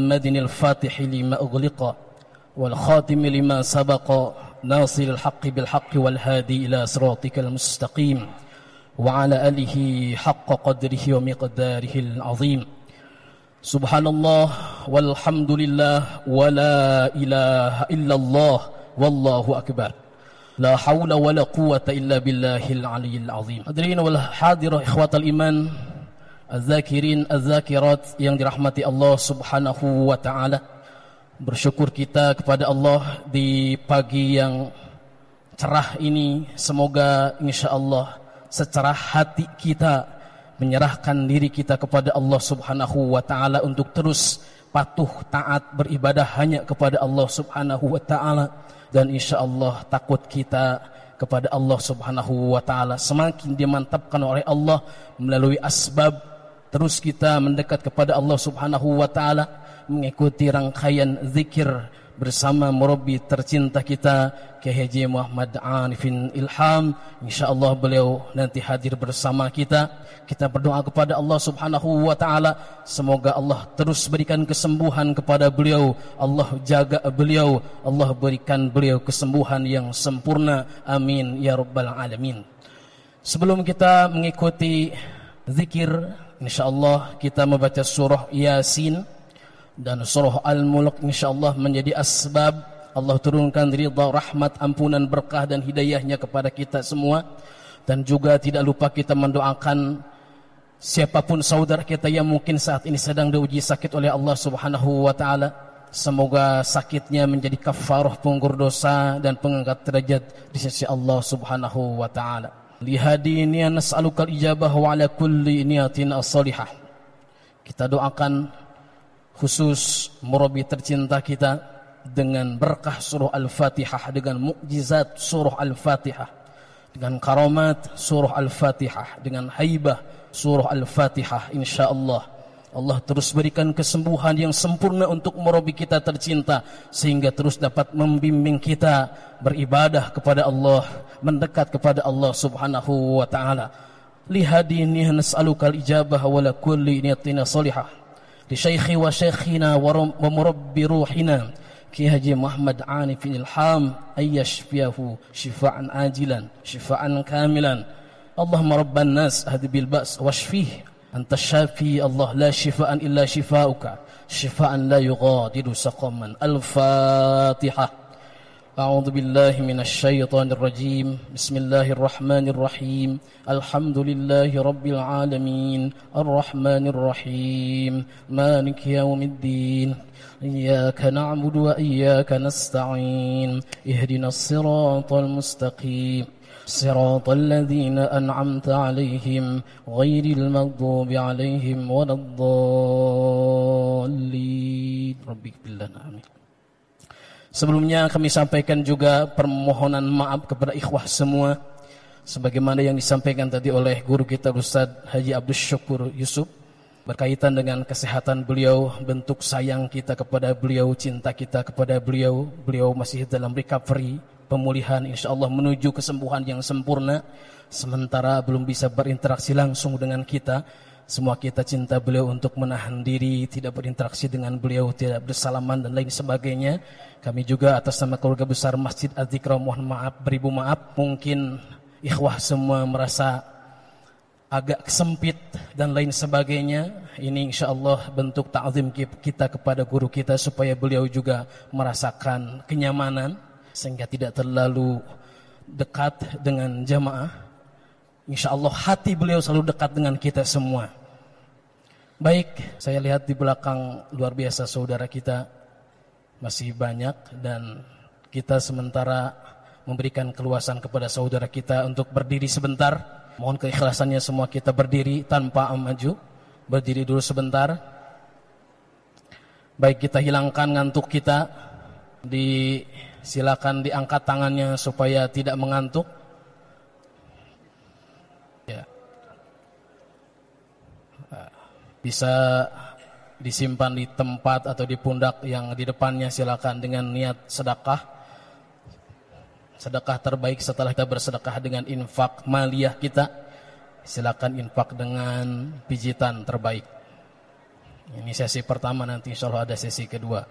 محمد الفاتح لما أغلق والخاتم لما سبق ناصر الحق بالحق والهادي إلى صراطك المستقيم وعلى آله حق قدره ومقداره العظيم. سبحان الله والحمد لله ولا إله إلا الله والله أكبر لا حول ولا قوة إلا بالله العلي العظيم. Hadirin wal hadirah ikhwatal iman, az-zakirin az-zakirat yang dirahmati Allah Subhanahu wa taala. Bersyukur kita kepada Allah di pagi yang cerah ini. Semoga insyaallah secerah hati kita menyerahkan diri kita kepada Allah Subhanahu wa taala untuk terus patuh taat beribadah hanya kepada Allah Subhanahu wa taala, dan insyaallah takut kita kepada Allah Subhanahu wa taala semakin dimantapkan oleh Allah melalui asbab. Terus kita mendekat kepada Allah Subhanahu wa taala mengikuti rangkaian zikir bersama murabbi tercinta kita Kiai Haji Muhammad Arifin Ilham. Insyaallah beliau nanti hadir bersama kita. Kita berdoa kepada Allah Subhanahu wa taala semoga Allah terus berikan kesembuhan kepada beliau, Allah jaga beliau, Allah berikan beliau kesembuhan yang sempurna, amin ya rabbal alamin. Sebelum kita mengikuti zikir, insyaallah kita membaca surah Yasin dan surah Al-Mulk, insyaallah menjadi asbab Allah turunkan ridha, rahmat, ampunan, berkah dan hidayahnya kepada kita semua. Dan juga tidak lupa kita mendoakan siapapun saudara kita yang mungkin saat ini sedang diuji sakit oleh Allah Subhanahu wa taala. Semoga sakitnya menjadi kafarah penggugur dosa dan pengangkat derajat di sisi Allah Subhanahu wa taala. Lihadini nas'alukal ijabah wa ala kulli niyatin as-salihah. Kita doakan khusus murabbi tercinta kita dengan berkah surah Al-Fatihah, dengan mukjizat surah Al-Fatihah, dengan karamat surah Al-Fatihah, dengan haibah surah Al-Fatihah. InsyaAllah Allah terus berikan kesembuhan yang sempurna untuk murabbi kita tercinta, sehingga terus dapat membimbing kita beribadah kepada Allah, mendekat kepada Allah Subhanahu wa ta'ala. Lihadini nas'alukal ijabah wa la kulli niyatina salihah li syaikhi wa syaikhina wa murabbi ruhina Kiai Haji Muhammad Arifin Ilham ayyashfiyahu shifaan ajilan shifaan kamilan. Allahumma rabban nas ahdi bil ba's washfih anta syafi Allah la shifaan illa shifauka shifaan la yughadiru saqaman. Al-Fatihah. أعوذ بالله من الشيطان الرجيم بسم الله الرحمن الرحيم الحمد لله رب العالمين الرحمن الرحيم مالك يوم الدين إياك نعبد وإياك نستعين اهدنا الصراط المستقيم صراط الذين أنعمت عليهم غير المغضوب عليهم ولا الضالين ربي اغفر لنا آمين. Sebelumnya kami sampaikan juga permohonan maaf kepada ikhwah semua, sebagaimana yang disampaikan tadi oleh guru kita Ustaz Haji Abdul Syukur Yusuf berkaitan dengan kesehatan beliau, bentuk sayang kita kepada beliau, cinta kita kepada beliau. Beliau masih dalam recovery, pemulihan, insyaallah menuju kesembuhan yang sempurna, sementara belum bisa berinteraksi langsung dengan kita. Semua kita cinta beliau untuk menahan diri, tidak berinteraksi dengan beliau, tidak bersalaman dan lain sebagainya. Kami juga atas nama keluarga besar Masjid Az-Zikra mohon maaf, beribu maaf. Mungkin ikhwah semua merasa agak sempit dan lain sebagainya. Ini insyaallah bentuk ta'zim kita kepada guru kita supaya beliau juga merasakan kenyamanan sehingga tidak terlalu dekat dengan jamaah. InsyaAllah hati beliau selalu dekat dengan kita semua. Baik, saya lihat di belakang luar biasa saudara kita masih banyak, dan kita sementara memberikan keluasan kepada saudara kita untuk berdiri sebentar. Mohon keikhlasannya semua kita berdiri tanpa maju. Berdiri dulu sebentar. Baik, kita hilangkan ngantuk kita. Silakan diangkat tangannya supaya tidak mengantuk. Bisa disimpan di tempat atau di pundak yang di depannya, silakan dengan niat sedekah. Sedekah terbaik setelah kita bersedekah dengan infak maliyah kita. Silakan infak dengan pijitan terbaik. Ini sesi pertama, nanti insyaallah ada sesi kedua.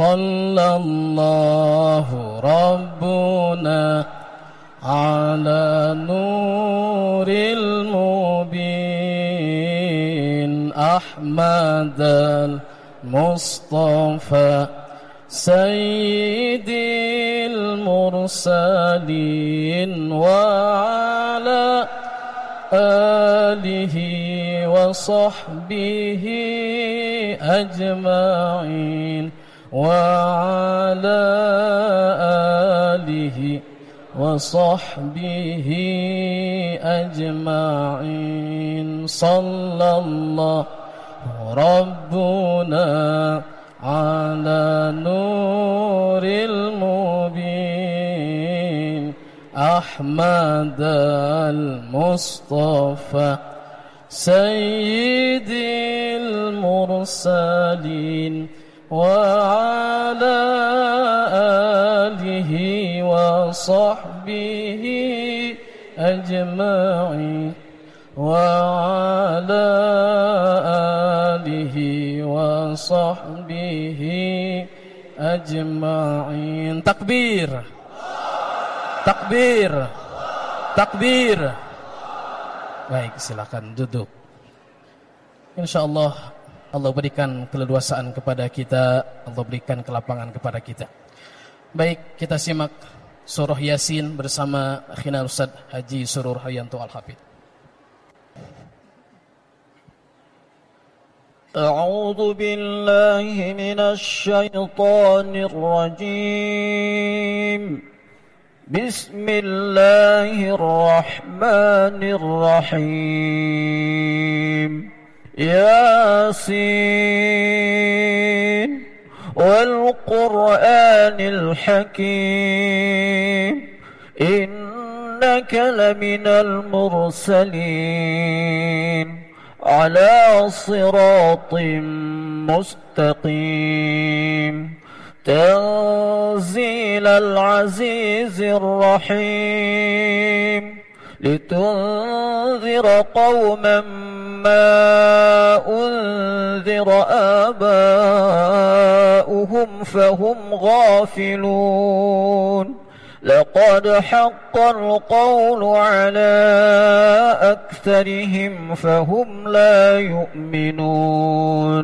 Sallallahu Rabbuna ala nuril mubin Ahmadal Mustafa Sayyidil mursalin wa ala alihi wa sahbihi ajma'in wa ala alihi wa sahbihi ajma'in. Sallallahu Rabbuna ala nuril mubin Ahmad al-Mustafa Sayyidil mursalin wa ala alihi wa sahbihi ajma'in wa ala alihi wa sahbihi ajma'in. Takbir, takbir, takbir. Baik, silakan duduk. InsyaAllah Allah berikan keleluasaan kepada kita, Allah berikan kelapangan kepada kita. Baik, kita simak surah Yasin bersama Akhina Ustaz Haji Surur Haryanto Al-Hafidh. أعوذ بالله من الشيطان الرجيم بسم الله الرحمن الرحيم ياسين والقرآن الحكيم إنك لمن المرسلين على صراط مستقيم تنزيل العزيز الرحيم لتنذر قوما ما أنذر آباؤهم فهم غافلون لقد حق القول على أكثرهم فهم لا يؤمنون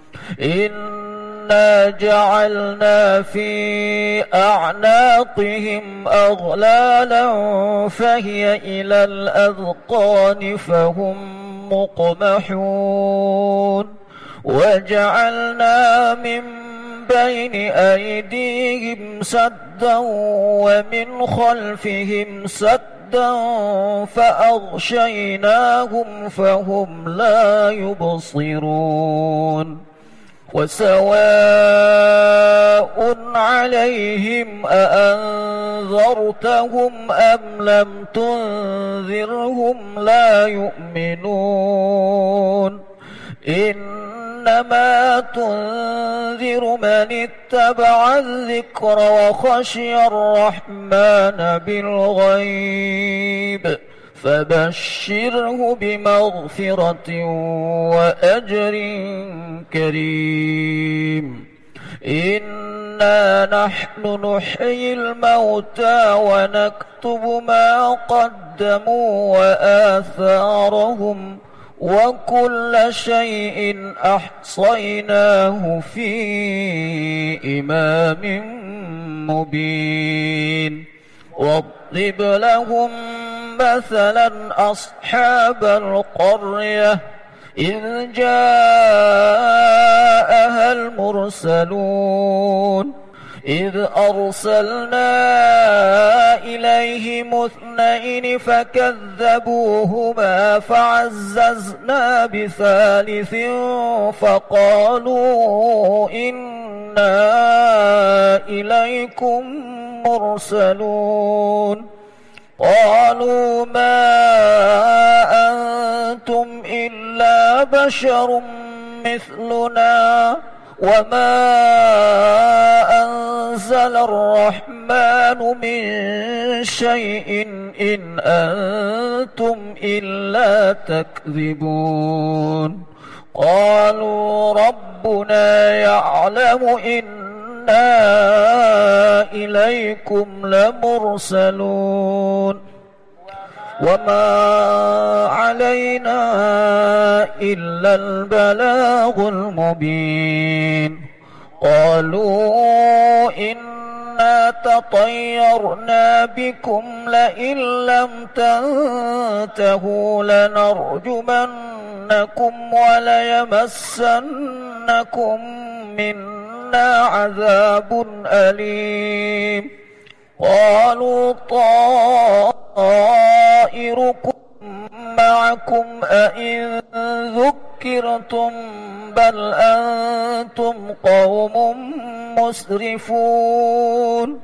إنا جعلنا في أعناقهم أغلالا فهي إلى الأذقان فهم مقمحون وجعلنا من بين أيديهم سدا ومن خلفهم سدا فأغشيناهم فهم لا يبصرون وسواء عليهم أأنذرتهم أم لم تنذرهم لا يؤمنون إنما تنذر من اتبع الذكر وخشي الرحمن بالغيب فبشره بمغفرة وأجر كريم إنا نحن نحيي الموتى ونكتب ما قدموا وآثارهم وكل شيء أحصيناه في إمام مبين واضرب لهم مثلا أصحاب القرية إذ جاءها المرسلون إذ أرسلنا إليهم اثنين فكذبوهما فعززنا بثالث فقالوا إنا إليكم مرسلون قالوا ما أنتم إلا بشر مثلنا وما أنزل الرحمن من شيء إن أنتم إلا تكذبون قالوا ربنا يعلم إنا إليكم لمرسلون وما علينا إلا البلاغ المبين قالوا إنا تطيرنا بكم لئن لم تنتهوا لنرجمنكم وليمسنكم منا عذاب أليم قالوا طائركم معكم أئن ذكرتم بل أنتم قوم مسرفون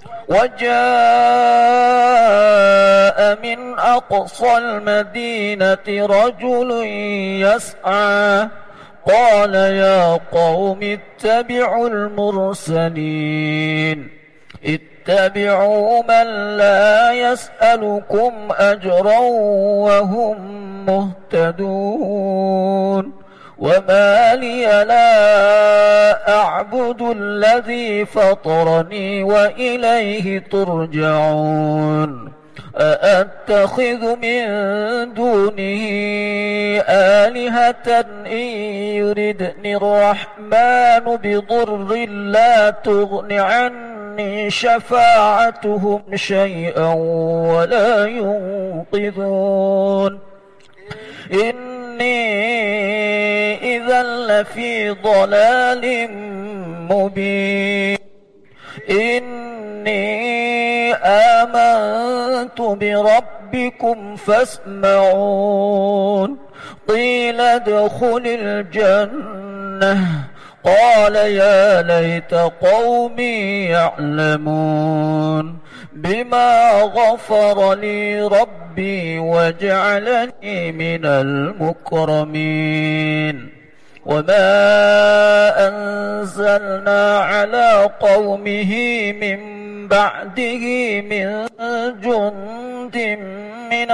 وجاء من أقصى المدينة رجل يسعى قال يا قوم اتبعوا المرسلين اتبعوا من لا يسألكم أجرا وهم مهتدون وما لي لا أعبد الذي فطرني وإليه ترجعون أأتخذ من دونه آلهة إن يردني الرحمن بضر لا تغن عني شفاعتهم شيئا ولا ينقذون إني إذا لفي ضلال مبين إني آمنت بربكم فاسمعون قيل ادخل الجنة قال يا ليت قومي يعلمون بما غفر لي ربي وجعلني من المكرمين وما أنزلنا على قومه من بعده من جند من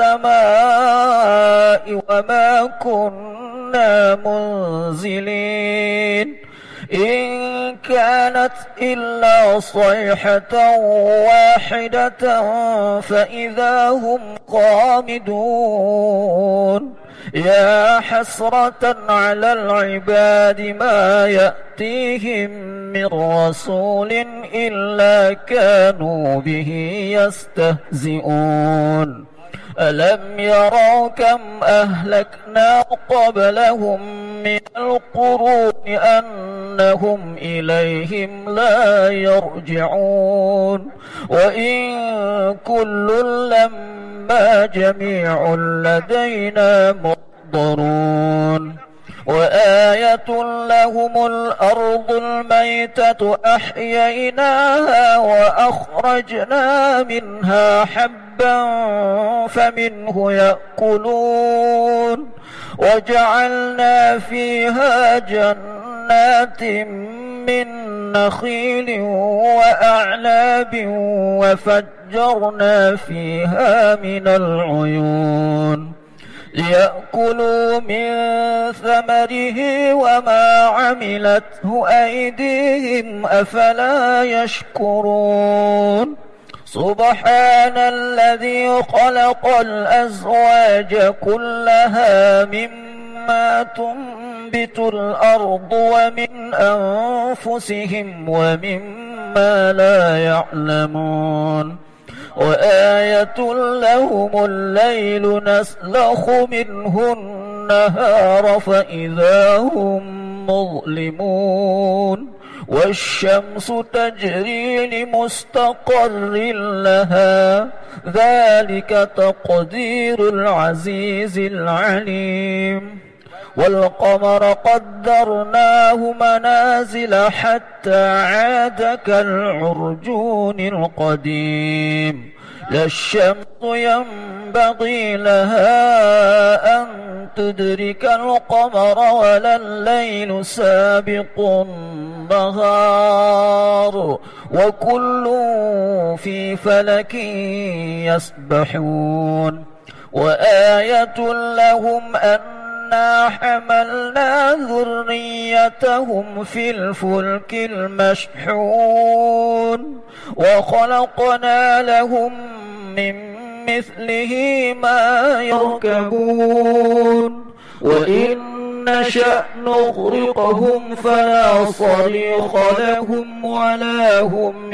السماء وما كنا منزلين إن كانت إلا صيحة واحدة فإذا هم خامدون يا حسرة على العباد ما يأتيهم من رسول إلا كانوا به يستهزئون ألم يروا كم أهلكنا قبلهم من القرون أنهم إليهم لا يرجعون وإن كل لما جميع لدينا محضرون وآية لهم الأرض الميتة أحييناها وأخرجنا منها حبا فمنه يأكلون وجعلنا فيها جنات من نخيل وأعناب وفجرنا فيها من العيون ليأكلوا من ثمره وما عملته أيديهم أفلا يشكرون سبحان الذي خلق الأزواج كلها مما تنبت الأرض ومن أنفسهم ومما لا يعلمون وآية لهم الليل نسلخ منه النهار فإذا هم مظلمون والشمس تجري لمستقر لها ذلك تقدير العزيز العليم والقمر قدرناه منازل حتى عاد كالعرجون القديم لا الشمس ينبغي لها أن تدرك القمر ولا الليل سابق النهار وكل في فلك يسبحون وآية لهم أن أنا حملنا ذريتهم في الفلك المشحون وخلقنا لهم من مثله ما يركبون وإن نشأ نغرقهم فلا صريخ لهم ولا هم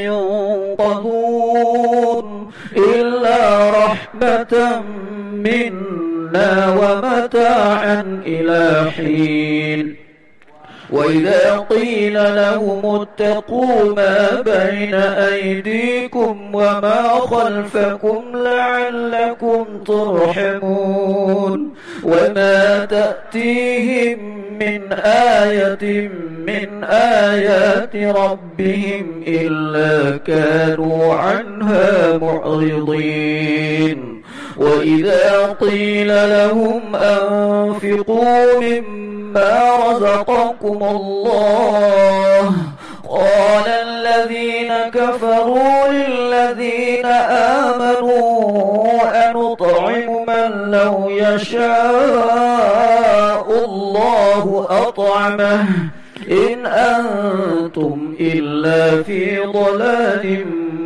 ينقذون إلا رحمة منا ومتاعا إلى حين وإذا قيل لهم اتقوا ما بين أيديكم وما خلفكم لعلكم ترحمون وما تأتيهم من آية من آيات ربهم إلا كانوا عنها معرضين وإذا قيل لهم أنفقوا مما رزقكم الله قال الذين كفروا للذين آمنوا أنطعم من لو يشاء الله أطعمه إن أنتم إلا في ضلال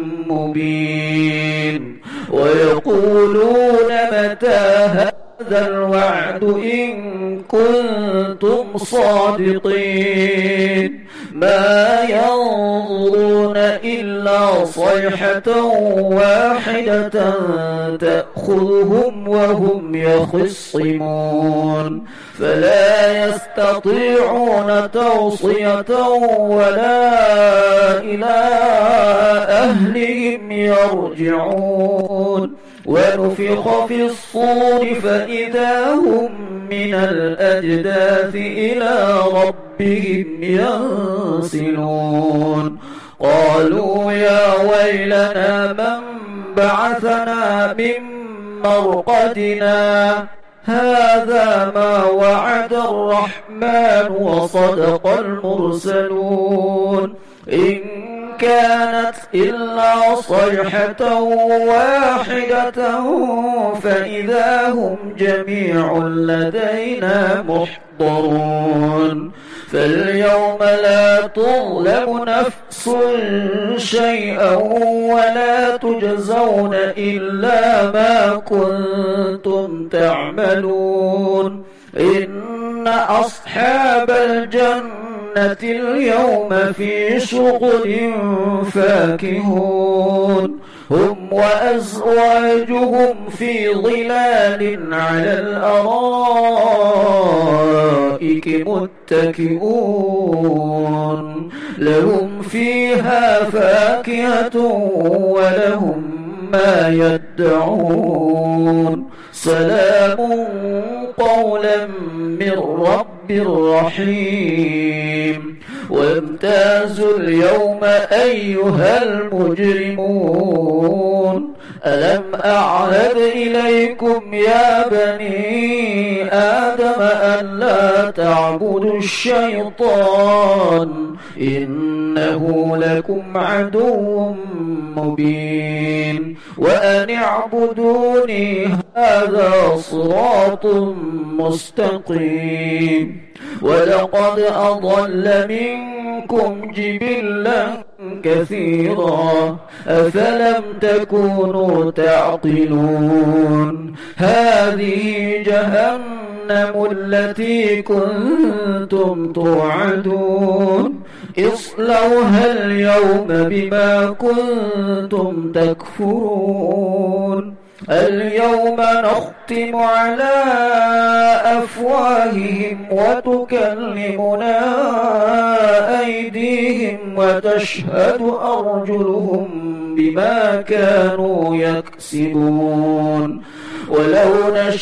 مبين ويقولون متى هذا الوعد إن كنتم صادقين ما ينظرون إلا صيحة واحدة تأخذهم وهم يخصمون فلا يستطيعون توصية ولا إلى أهلهم يرجعون ونفخ في الصور فإذا هم من الأجداث إلى ربهم ينسلون قالوا يا ويلنا من بعثنا من مرقدنا هذا ما وعد الرحمن وصدق المرسلون إن كانت إلا صيحة واحدة فإذا هم جميع لدينا محضرون فاليوم لا تظلم نفس شيئا ولا تجزون إلا ما كنتم تعملون إن أصحاب الجنة اليوم في شغل فاكهون هم وأزواجهم في ظلال على الأرائك متكئون لهم فيها فاكهة ولهم ما يدعون سلام قولا من رب رحيم وامتازوا اليوم أيها المجرمون ألم أعهد إليكم يا بني آدم أن لا تعبدوا الشيطان إنه لكم عدو مبين وأن اعبدوني هذا صراط مستقيم ولقد أضل منكم جبلا كثيرا أفلم تكونوا تعقلون هذه جهنم التي كنتم توعدون اصلوها اليوم بما كنتم تكفرون اليوم نختم على أفواههم وتكلمنا أيديهم وتشهد أرجلهم بما كانوا يكسبون ولو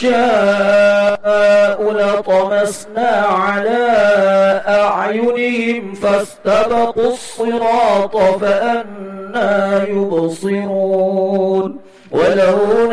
نشاء لطمسنا على أعينهم فاستبقوا الصراط فأنى يبصرون ولو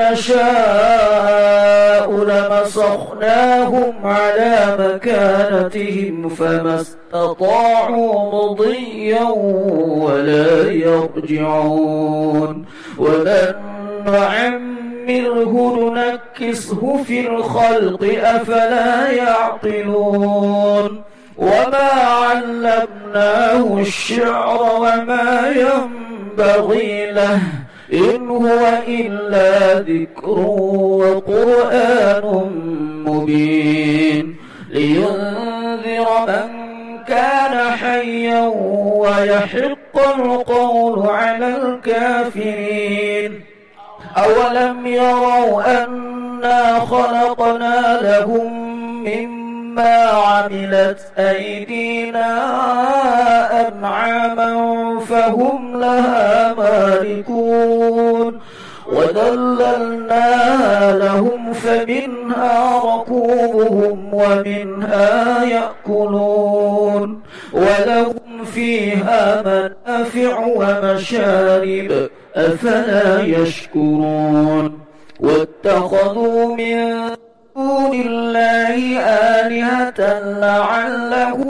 نشاء لمسخناهم على مكانتهم فما استطاعوا مضيا ولا يرجعون ومن نعمره ننكسه في الخلق أفلا يعقلون وما علمناه الشعر وما ينبغي له إن هو إلا ذكر وقرآن مبين لينذر من كان حيا ويحق القول على الكافرين أولم يروا أنا خلقنا لهم مما عملت أيدينا أنعاما فهم لها مالكون وذللناها لهم فمنها ركوبهم ومنها يأكلون ولهم فيها منافع ومشارب أفلا يشكرون واتخذوا من دون الله آلهة لعلهم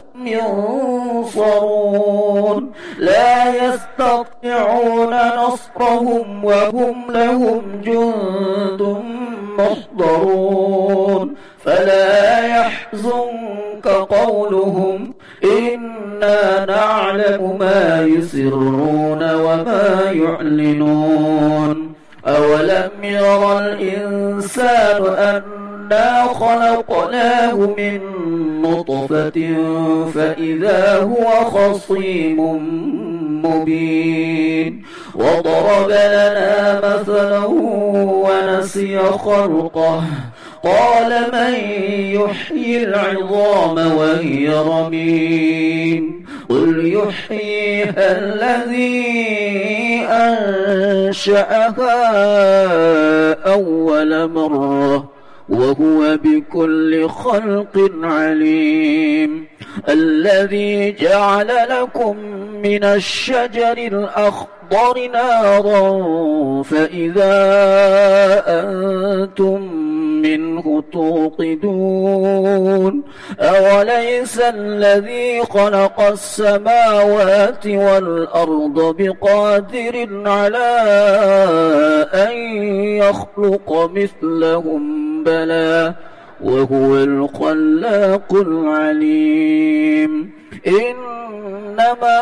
ينصرون لا يستطيعون نصرهم وهم لهم جند محضرون فلا يحزنك قولهم إنا نعلم ما يسرون وما يعلنون أولم يرى الإنسان أنا خلقناه من نطفة فإذا هو خصيم مبين وضرب لنا مثلا ونسي خلقه قال من يحيي العظام وهي رميم قل يحييها الذي أنشأها أول مرة وهو بكل خلق عليم الذي جعل لكم من الشجر الأخضر نارا فإذا أنتم منه توقدون أوليس الذي خلق السماوات والأرض بقادر على أن يخلق مثلهم بلى وهو الخلاق العليم إنما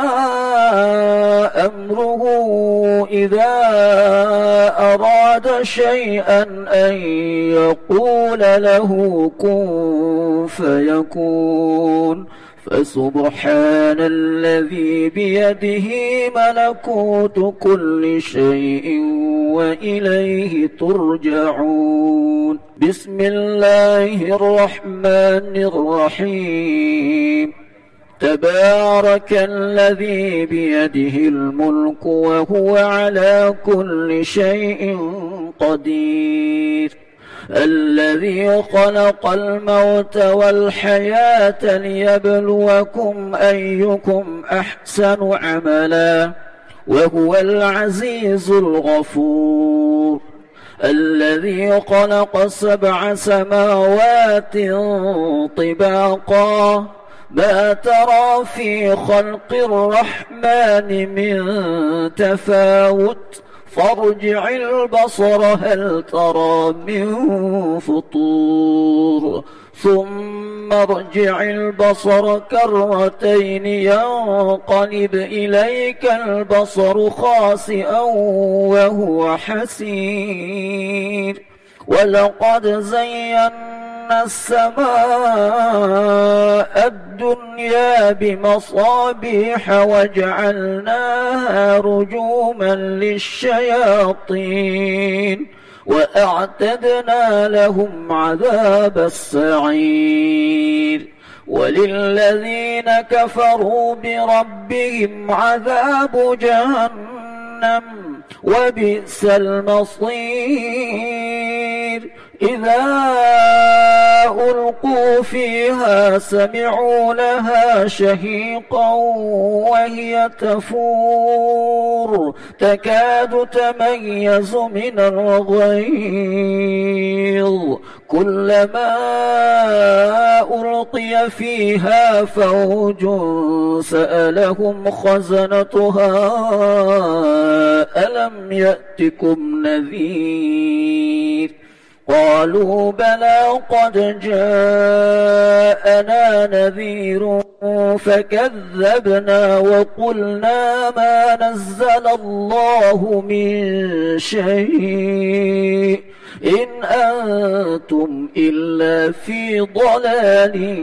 أمره إذا أراد شيئا أن يقول له كن فيكون فسبحان الذي بيده ملكوت كل شيء وإليه ترجعون بسم الله الرحمن الرحيم تبارك الذي بيده الملك وهو على كل شيء قدير الذي خلق الموت والحياة ليبلوكم أيكم أحسن عملا وهو العزيز الغفور الذي خلق 7 سماوات طباقا ما ترى في خلق الرحمن من تفاوت فارجع البصر هل ترى من فطور ثم ارجع البصر كرتين ينقلب إليك البصر خاسئا وهو حسير ولقد زينا السماء الدنيا بمصابيح وجعلناها رجوما للشياطين وأعتدنا لهم عذاب السعير وللذين كفروا بربهم عذاب جهنم وبئس المصير إذا ألقوا فيها سمعوا لها شهيقا وهي تفور تكاد تميز من الغيظ كلما ألقي فيها فوج سألهم خزنتها ألم يأتكم نذير قالوا بلى قد جاءنا نذير فكذبنا وقلنا ما نزل الله من شيء إن أنتم إلا في ضلال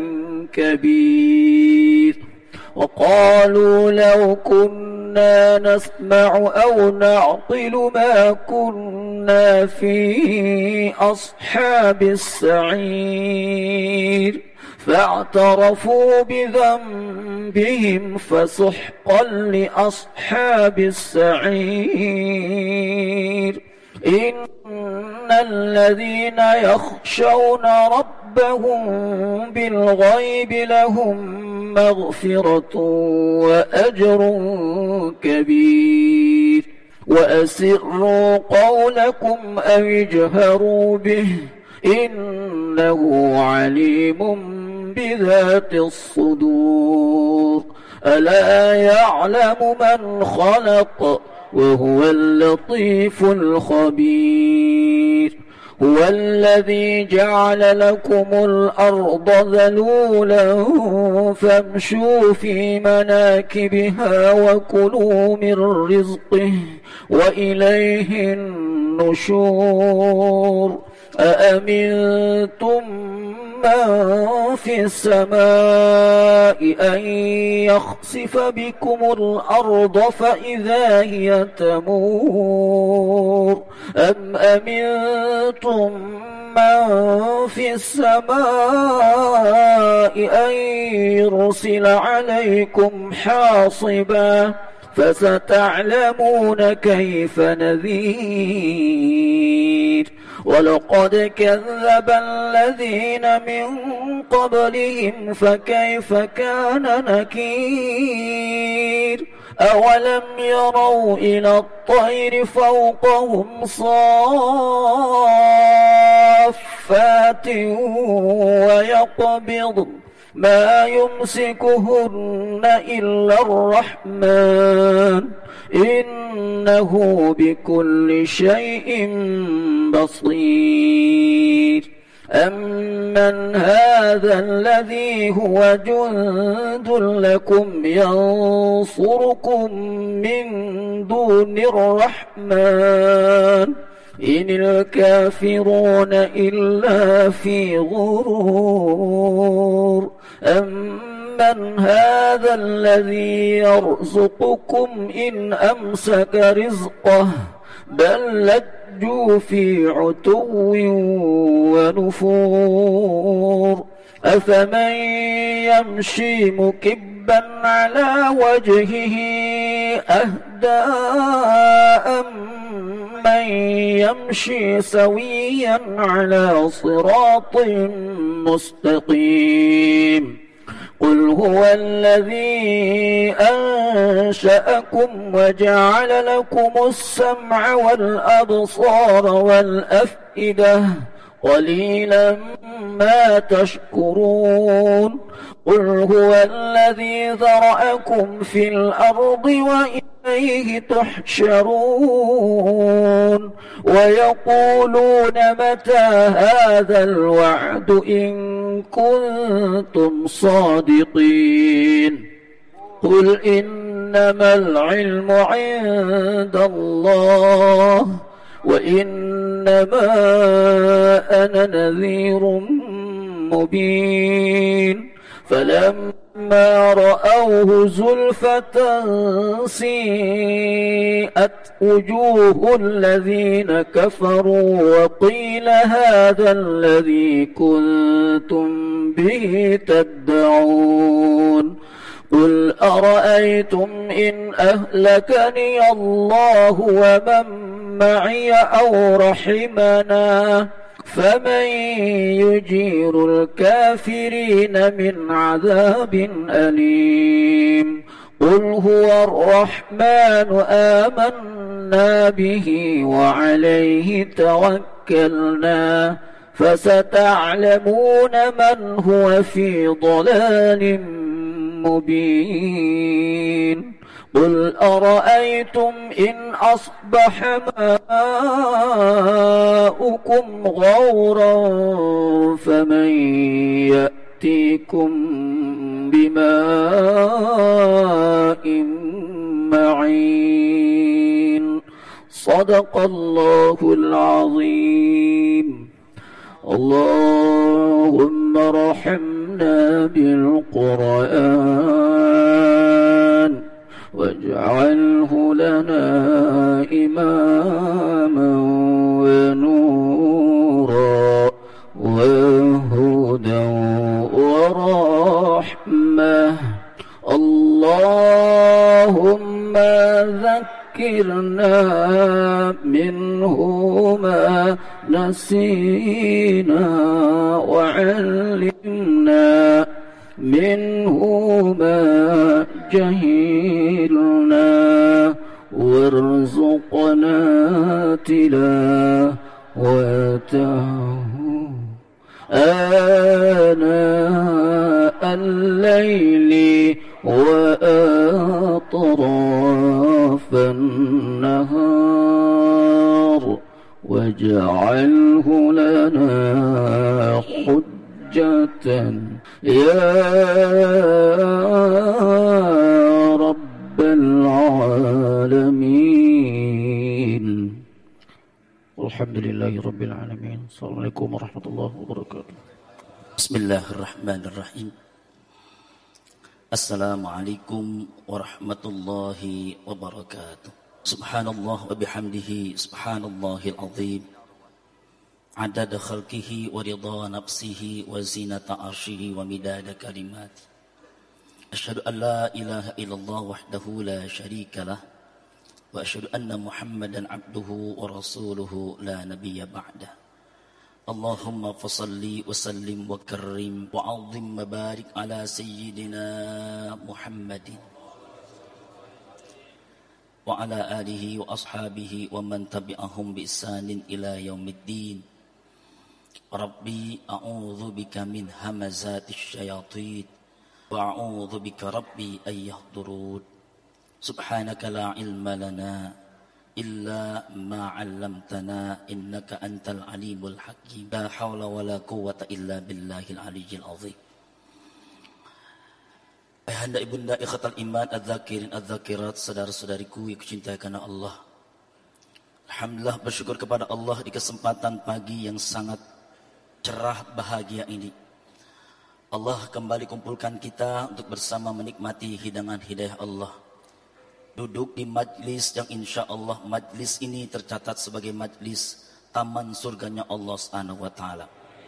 كبير وقالوا لو كنا نسمع أو نعقل ما كنا في أصحاب السعير فاعترفوا بذنبهم فسحقا لأصحاب السعير إن الذين يخشون ربهم بالغيب لهم مغفرة وأجر كبير وأسروا قولكم أو اجهروا به إنه عليم بذات الصدور ألا يعلم من خلق وهو اللطيف الخبير هو الذي جعل لكم الأرض ذلولا فامشوا في مناكبها وكلوا من رزقه وإليه النشور أأمنتم من في السماء أن يخسف بكم الأرض فإذا هي تمور أم أمنتم من في السماء أن يرسل عليكم حاصبا فستعلمون كيف نذير ولقد كذب الذين من قبلهم فكيف كان نكير أولم يروا إلى الطير فوقهم صافات ويقبض ما يمسكهن إلا الرحمن إنه بكل شيء بصير أمن هذا الذي هو جند لكم ينصركم من دون الرحمن إن الكافرون إلا في غرور أمن هذا الذي يرزقكم إن أمسك رزقه بل لجوا في عتو ونفور أفمن يمشي مكبا على وجهه أهدى من يمشي سويا على صراط مستقيم قل هو الذي أنشأكم وجعل لكم السمع والأبصار والأفئدة قليلا ما تشكرون قل هو الذي ذرأكم في الأرض وإليه تحشرون ويقولون متى هذا الوعد إن كنتم صادقين قل إنما العلم عند الله وإنما أنا نذير مبين فلما رأوه زلفة سيئت وجوه الذين كفروا وقيل هذا الذي كنتم به تدعون قل أرأيتم إن أهلكني الله ومن معي أو رحمنا فمن يجير الكافرين من عذاب أليم قل هو الرحمن آمنا به وعليه توكلنا فستعلمون من هو في ضلال مبين قل أرأيتم إن أصبح ماؤكم غورا فمن يأتيكم بماء معين صدق الله العظيم اللهم ارحمنا بالقرآن واجعله لنا إماما ونورا وهدى ورحمة اللهم ذكرنا منه ما نسينا وعلمنا منه ما جهلنا وارزقنا تلاوته آناء الليل وأطراف النهار واجعله لنا حجة يا رب العالمين والحمد لله رب العالمين. Assalamualaikum warahmatullahi wabarakatuh. Bismillahirrahmanirrahim. Assalamualaikum warahmatullahi wabarakatuh. Subhanallah wa bihamdihi subhanallahil azim. Adada khalqihi wa ridha nafsihi wa zinata arshihi wa midada kalimati. Asyhadu an la ilaha illallah wahdahu la syarika lah. Wa asyhadu anna Muhammadan abduhu wa rasuluhu la nabiyya ba'dah. Allahumma fasalli wa sallim wa karrim wa azim mabarik ala sayyidina Muhammadin wa ala alihi wa ashabihi wa man tabi'ahum bi ihsanin ila yaumiddin. Rabbi a'udzu bika min hamazatis syayatin wa a'udzu bika rabbi ay yahdurun. Subhanaka la ilma lana illa ma 'allamtana innaka antal alimul hakim. La haula wala quwwata illa billahil aliyyil azim. Ayahanda ibunda ikhatal iman adz-dzakirin adz-dzakirat, saudara-saudariku yang kucintai karena Allah. Alhamdulillah, bersyukur kepada Allah di kesempatan pagi yang sangat cerah bahagia ini. Allah kembali kumpulkan kita untuk bersama menikmati hidangan hidayah Allah. Duduk di majlis yang insya Allah majlis ini tercatat sebagai majlis taman surganya Allah Subhanahu wa taala.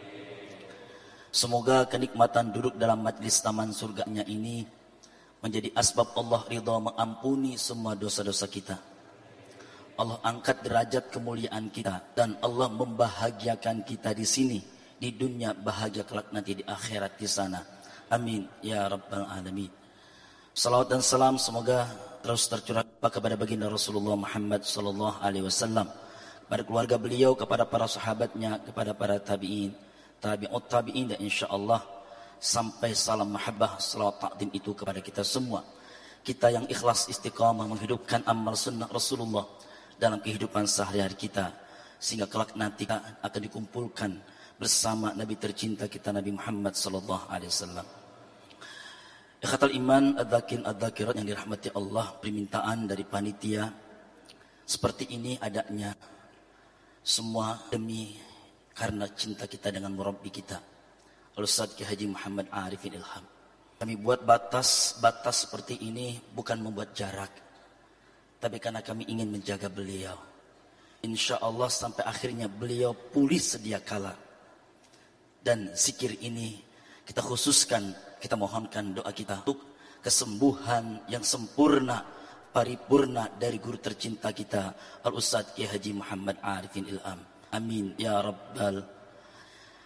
Semoga kenikmatan duduk dalam majlis taman surganya ini menjadi asbab Allah ridha mengampuni semua dosa-dosa kita. Allah angkat derajat kemuliaan kita dan Allah membahagiakan kita di sini, di dunia bahagia kelak nanti di akhirat di sana. Amin ya rabbal alamin. Salawat dan salam semoga terus tercurah kepada baginda Rasulullah Muhammad sallallahu alaihi wasallam, kepada keluarga beliau, kepada para sahabatnya, kepada para tabi'in, tabi'ut tabi'in, dan insyaallah sampai salam mahabbah salawat takdim itu kepada kita semua. Kita yang ikhlas istiqamah menghidupkan amal sunnah Rasulullah dalam kehidupan sehari-hari kita, sehingga kelak nanti kita akan dikumpulkan bersama Nabi tercinta kita Nabi Muhammad sallallahu alaihi wasallam. Ikhatal iman adz-dzakirin adz-dzakirat yang dirahmati Allah, permintaan dari panitia seperti ini adanya semua demi karena cinta kita dengan murabbi kita Al-Ustadz Kiai Haji Muhammad Arifin Ilham. Kami buat batas seperti ini bukan membuat jarak, tapi karena kami ingin menjaga beliau. Insya Allah sampai akhirnya beliau pulih sedia kala. Dan zikir ini kita khususkan, kita mohonkan doa kita untuk kesembuhan yang sempurna, paripurna dari guru tercinta kita Al-Ustadz Kiai Haji Muhammad Arifin Ilham. Amin ya rabbal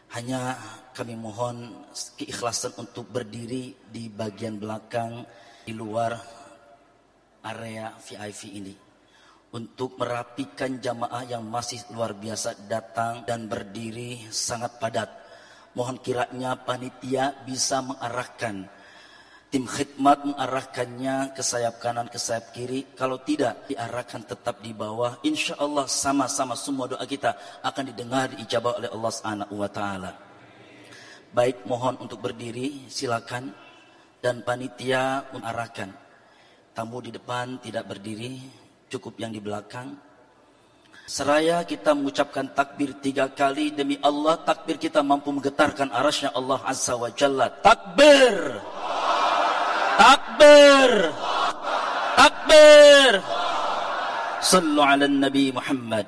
Hanya kami mohon keikhlasan untuk berdiri di bagian belakang di luar area VIP ini untuk merapikan jamaah yang masih luar biasa datang dan berdiri sangat padat. Mohon kiranya panitia bisa mengarahkan, tim khidmat mengarahkannya ke sayap kanan, ke sayap kiri. Kalau tidak, diarahkan tetap di bawah. Insya Allah sama-sama semua doa kita akan didengar, diijabah oleh Allah Subhanahu wa Ta'ala. Baik, mohon untuk berdiri, silakan. Dan panitia mengarahkan. Tamu di depan tidak berdiri, cukup yang di belakang. Seraya kita mengucapkan takbir 3 kali, demi Allah takbir kita mampu menggetarkan arasy-Nya Allah Azza wa Jalla. Takbir! Takbir! Takbir! Sallu ala Nabi Muhammad.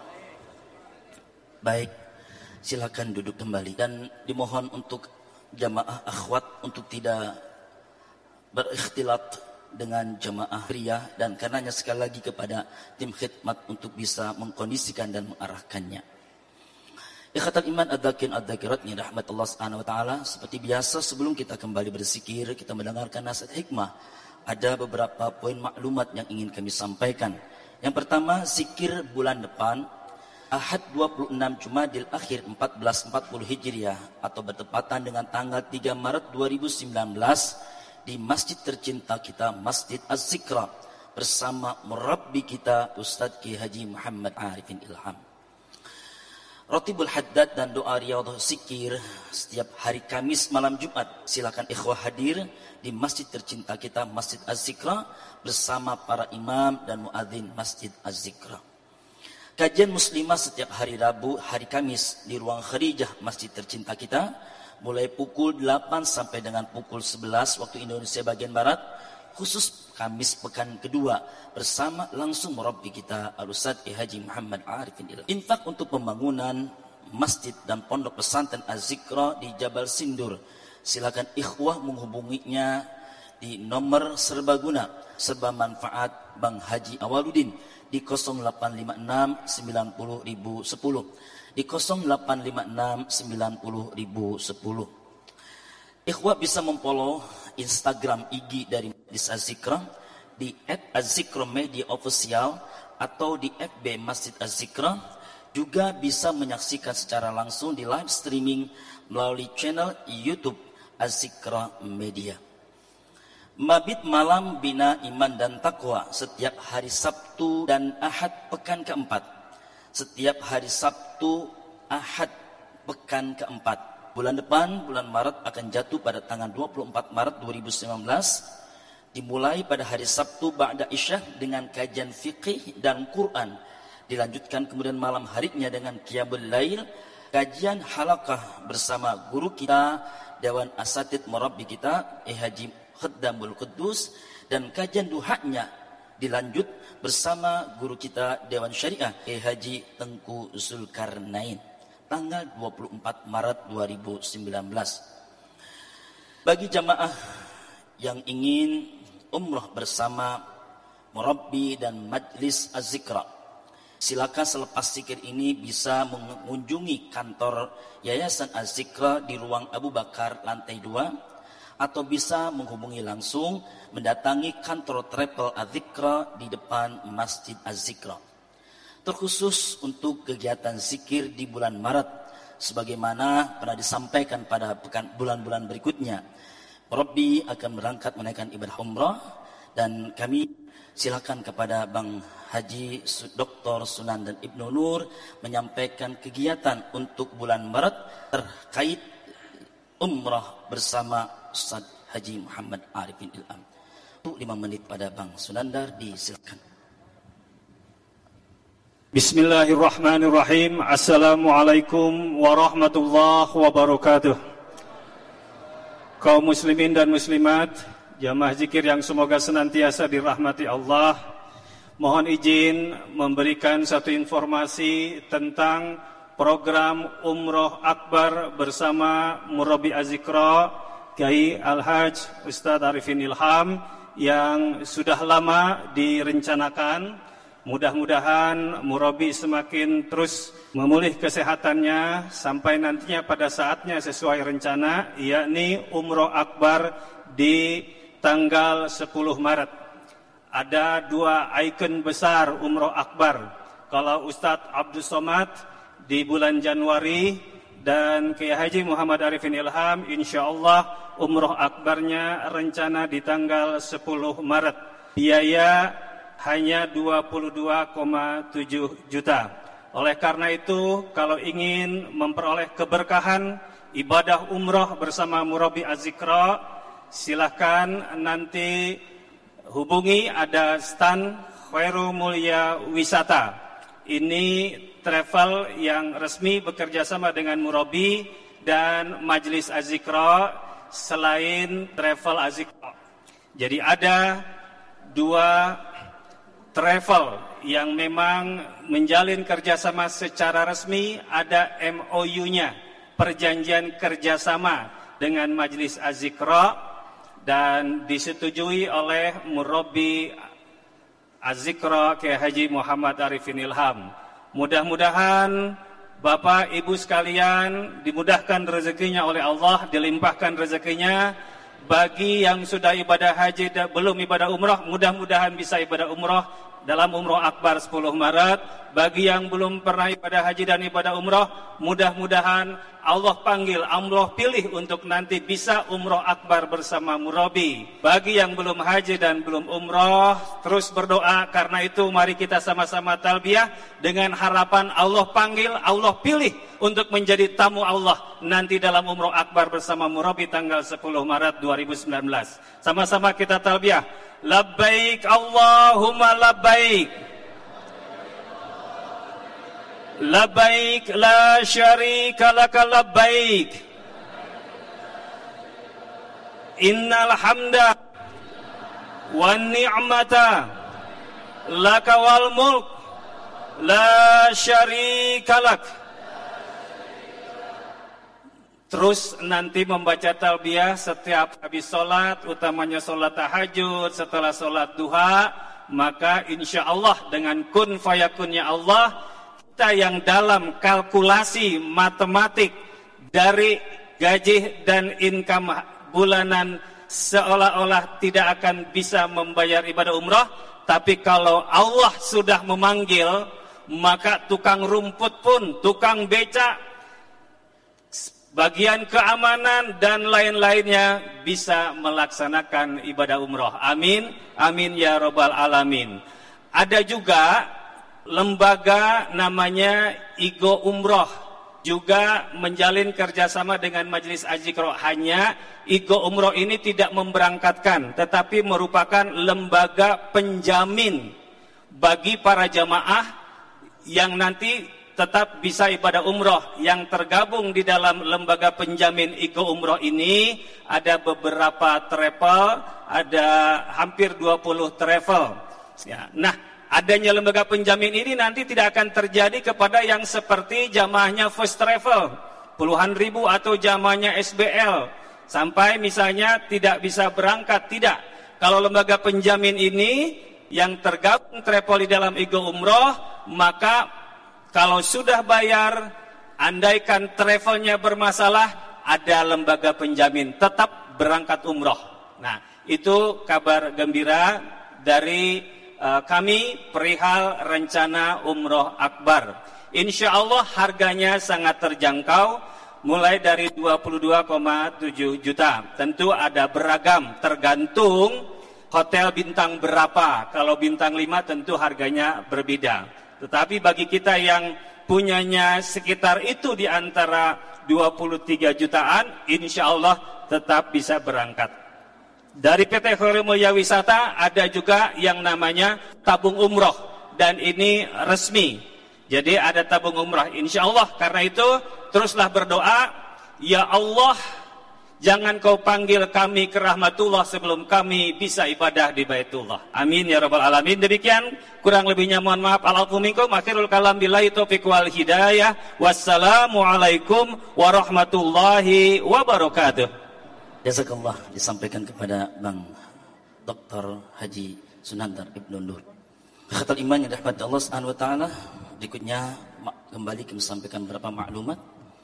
Baik, silakan duduk kembali dan dimohon untuk jamaah akhwat untuk tidak berikhtilat dengan jamaah pria, dan karenanya sekali lagi kepada tim khidmat untuk bisa mengkondisikan dan mengarahkannya. Ikhwatal iman adzakin adzakirat ni rahmat Allah Subhanahu wa Ta'ala. Seperti biasa sebelum kita kembali berzikir, kita mendengarkan nasihat hikmah. Ada beberapa poin maklumat yang ingin kami sampaikan. Yang pertama, zikir bulan depan Ahad 26 Jumadil Akhir 1440 Hijriah atau bertepatan dengan tanggal 3 Maret 2019 di masjid tercinta kita, Masjid Az-Zikra, bersama murabbi kita Ustadz Ki Haji Muhammad Arifin Ilham. Rotibul Haddad dan doa riyadhah zikir setiap hari Kamis malam Jumat. Silakan ikhwah hadir di masjid tercinta kita, Masjid Az-Zikra, bersama para imam dan muadzin Masjid Az-Zikra. Kajian muslimah setiap hari Rabu, hari Kamis di ruang Khadijah masjid tercinta kita, mulai pukul 8 sampai dengan pukul 11 waktu Indonesia bagian Barat, khusus Kamis pekan kedua, bersama langsung murabbi kita Al-Ustadz Haji Muhammad Arifin Ilham. Infak untuk pembangunan masjid dan pondok pesantren Az-Zikra di Jabal Sindur. Silakan ikhwah menghubunginya di nomor serbaguna, serba manfaat Bang Haji Awaludin di 0856 90010. Di 0856 90010. Ikhwah bisa memfollow Instagram IG dari Masjid Az-Zikra di @Az-Zikra Media Official atau di FB Masjid Az-Zikra. Juga bisa menyaksikan secara langsung di live streaming melalui channel YouTube Az-Zikra Media. Mabit malam bina iman dan takwa setiap hari Sabtu dan Ahad pekan keempat. Setiap hari Sabtu, Ahad, pekan keempat. Bulan depan, bulan Maret akan jatuh pada tanggal 24 Maret 2019. Dimulai pada hari Sabtu ba'da Isya dengan kajian fiqih dan Quran. Dilanjutkan kemudian malam harinya dengan Qiyamul Lail, kajian halaqah bersama guru kita, Dewan Asatid Murabbi kita, Haji Khaddamul Quddus, dan kajian duhanya dilanjut bersama guru kita Dewan Syariah Haji Tengku Zulkarnain tanggal 24 Maret 2019. Bagi jamaah yang ingin umrah bersama murabbi dan majlis Az-Zikra, silakan selepas zikir ini bisa mengunjungi kantor Yayasan Az-Zikra di ruang Abu Bakar lantai 2, atau bisa menghubungi langsung mendatangi kantor Travel Az-Zikra di depan Masjid Az-Zikra. Terkhusus untuk kegiatan zikir di bulan Maret, sebagaimana pernah disampaikan pada bulan-bulan berikutnya, Rabbi akan berangkat menaikkan ibadah umrah, dan kami silakan kepada Bang Haji Dr. Sunan dan Ibnu Nur menyampaikan kegiatan untuk bulan Maret terkait umrah bersama Ustaz Haji Muhammad Arifin Ilham. 5 menit pada Bang Sunandar, disilakan. Bismillahirrahmanirrahim. Assalamualaikum warahmatullahi wabarakatuh. Kaum muslimin dan muslimat, jamaah zikir yang semoga senantiasa dirahmati Allah, mohon izin memberikan satu informasi tentang program Umroh Akbar bersama Murabbi Az-Zikra Kiai Al-Hajj Ustadz Arifin Ilham yang sudah lama direncanakan Mudah-mudahan murabi semakin terus memulih kesehatannya sampai nantinya pada saatnya sesuai rencana, yakni Umroh Akbar di tanggal 10 Maret. Ada 2 ikon besar Umroh Akbar. Kalau Ustadz Abdul Somad di bulan Januari dan Kiai Haji Muhammad Arifin Ilham, insyaallah Umroh Akbarnya rencana di tanggal 10 Maret. Biaya hanya 22,7 juta. Oleh karena itu, kalau ingin memperoleh keberkahan ibadah umroh bersama Murabi Az-Zikra, silahkan nanti hubungi, ada stand Khairul Mulia Wisata. Ini travel yang resmi bekerjasama dengan Murabi dan Majelis Az-Zikra selain travel Az-Zikra. Jadi ada 2 travel yang memang menjalin kerjasama secara resmi, ada MOU-nya, perjanjian kerjasama dengan Majelis Az-Zikra, dan disetujui oleh Murabi Az-Zikra Kiai Haji Muhammad Arifin Ilham. Mudah-mudahan Bapak Ibu sekalian dimudahkan rezekinya oleh Allah, dilimpahkan rezekinya. Bagi yang sudah ibadah haji dan belum ibadah umrah, mudah-mudahan bisa ibadah umrah dalam Umroh Akbar 10 Maret. Bagi yang belum pernah ibadah haji dan ibadah umrah, mudah-mudahan Allah panggil, Allah pilih untuk nanti bisa Umroh Akbar bersama Murabi. Bagi yang belum haji dan belum umrah, terus berdoa. Karena itu mari kita sama-sama talbiyah dengan harapan Allah panggil, Allah pilih untuk menjadi tamu Allah nanti dalam Umroh Akbar bersama Murabi tanggal 10 Maret 2019. Sama-sama kita talbiyah. Labbaik Allahumma labbaik. Labbaik la syarika laka labbaik. Innal hamda wan ni'mata laka wal mulk la syarika lak. Terus nanti membaca talbiyah setiap habis sholat, utamanya sholat tahajud, setelah sholat duha. Maka insya Allah dengan kun fayakunnya Allah, kita yang dalam kalkulasi matematik dari gaji dan income bulanan seolah-olah tidak akan bisa membayar ibadah umrah. Tapi kalau Allah sudah memanggil, maka tukang rumput pun, tukang becak, bagian keamanan dan lain-lainnya bisa melaksanakan ibadah umrah. Amin, amin ya robbal alamin. Ada juga lembaga namanya Igo Umroh, juga menjalin kerjasama dengan Majelis Az-Zikra. Hanya Igo Umroh ini tidak memberangkatkan, tetapi merupakan lembaga penjamin bagi para jamaah yang nanti tetap bisa ibadah umroh. Yang tergabung di dalam lembaga penjamin Igo Umroh ini ada beberapa travel, ada hampir 20 travel. Ya, nah, adanya lembaga penjamin ini nanti tidak akan terjadi kepada yang seperti jamaahnya First Travel, puluhan ribu, atau jamaahnya SBL, sampai misalnya tidak bisa berangkat. Tidak. Kalau lembaga penjamin ini yang tergabung travel di dalam Igo Umroh, maka kalau sudah bayar, andaikan travelnya bermasalah, ada lembaga penjamin, tetap berangkat umroh. Nah, itu kabar gembira dari kami perihal rencana Umroh Akbar. Insya Allah harganya sangat terjangkau, mulai dari 22,7 juta. Tentu ada beragam, tergantung hotel bintang berapa. Kalau bintang 5 tentu harganya berbeda. Tetapi bagi kita yang punyanya sekitar itu di antara 23 jutaan, insya Allah tetap bisa berangkat. Dari PT Khairul Mulia Wisata ada juga yang namanya tabung umroh, dan ini resmi. Jadi ada tabung umroh, insya Allah. Karena itu teruslah berdoa, ya Allah, jangan kau panggil kami ke rahmatullah sebelum kami bisa ibadah di Baitullah. Amin ya rabbal alamin. Demikian, kurang lebihnya mohon maaf. Al-afu minkum, akhirul kalam billahi taufiq wal hidayah. Wassalamualaikum warahmatullahi wabarakatuh. Jazakallah disampaikan kepada Bang Dr. Haji Sunandar Ibnu Nur. Khatul iman yang dirahmati Allah Subhanahu wa taala, berikutnya kembali kami sampaikan beberapa maklumat.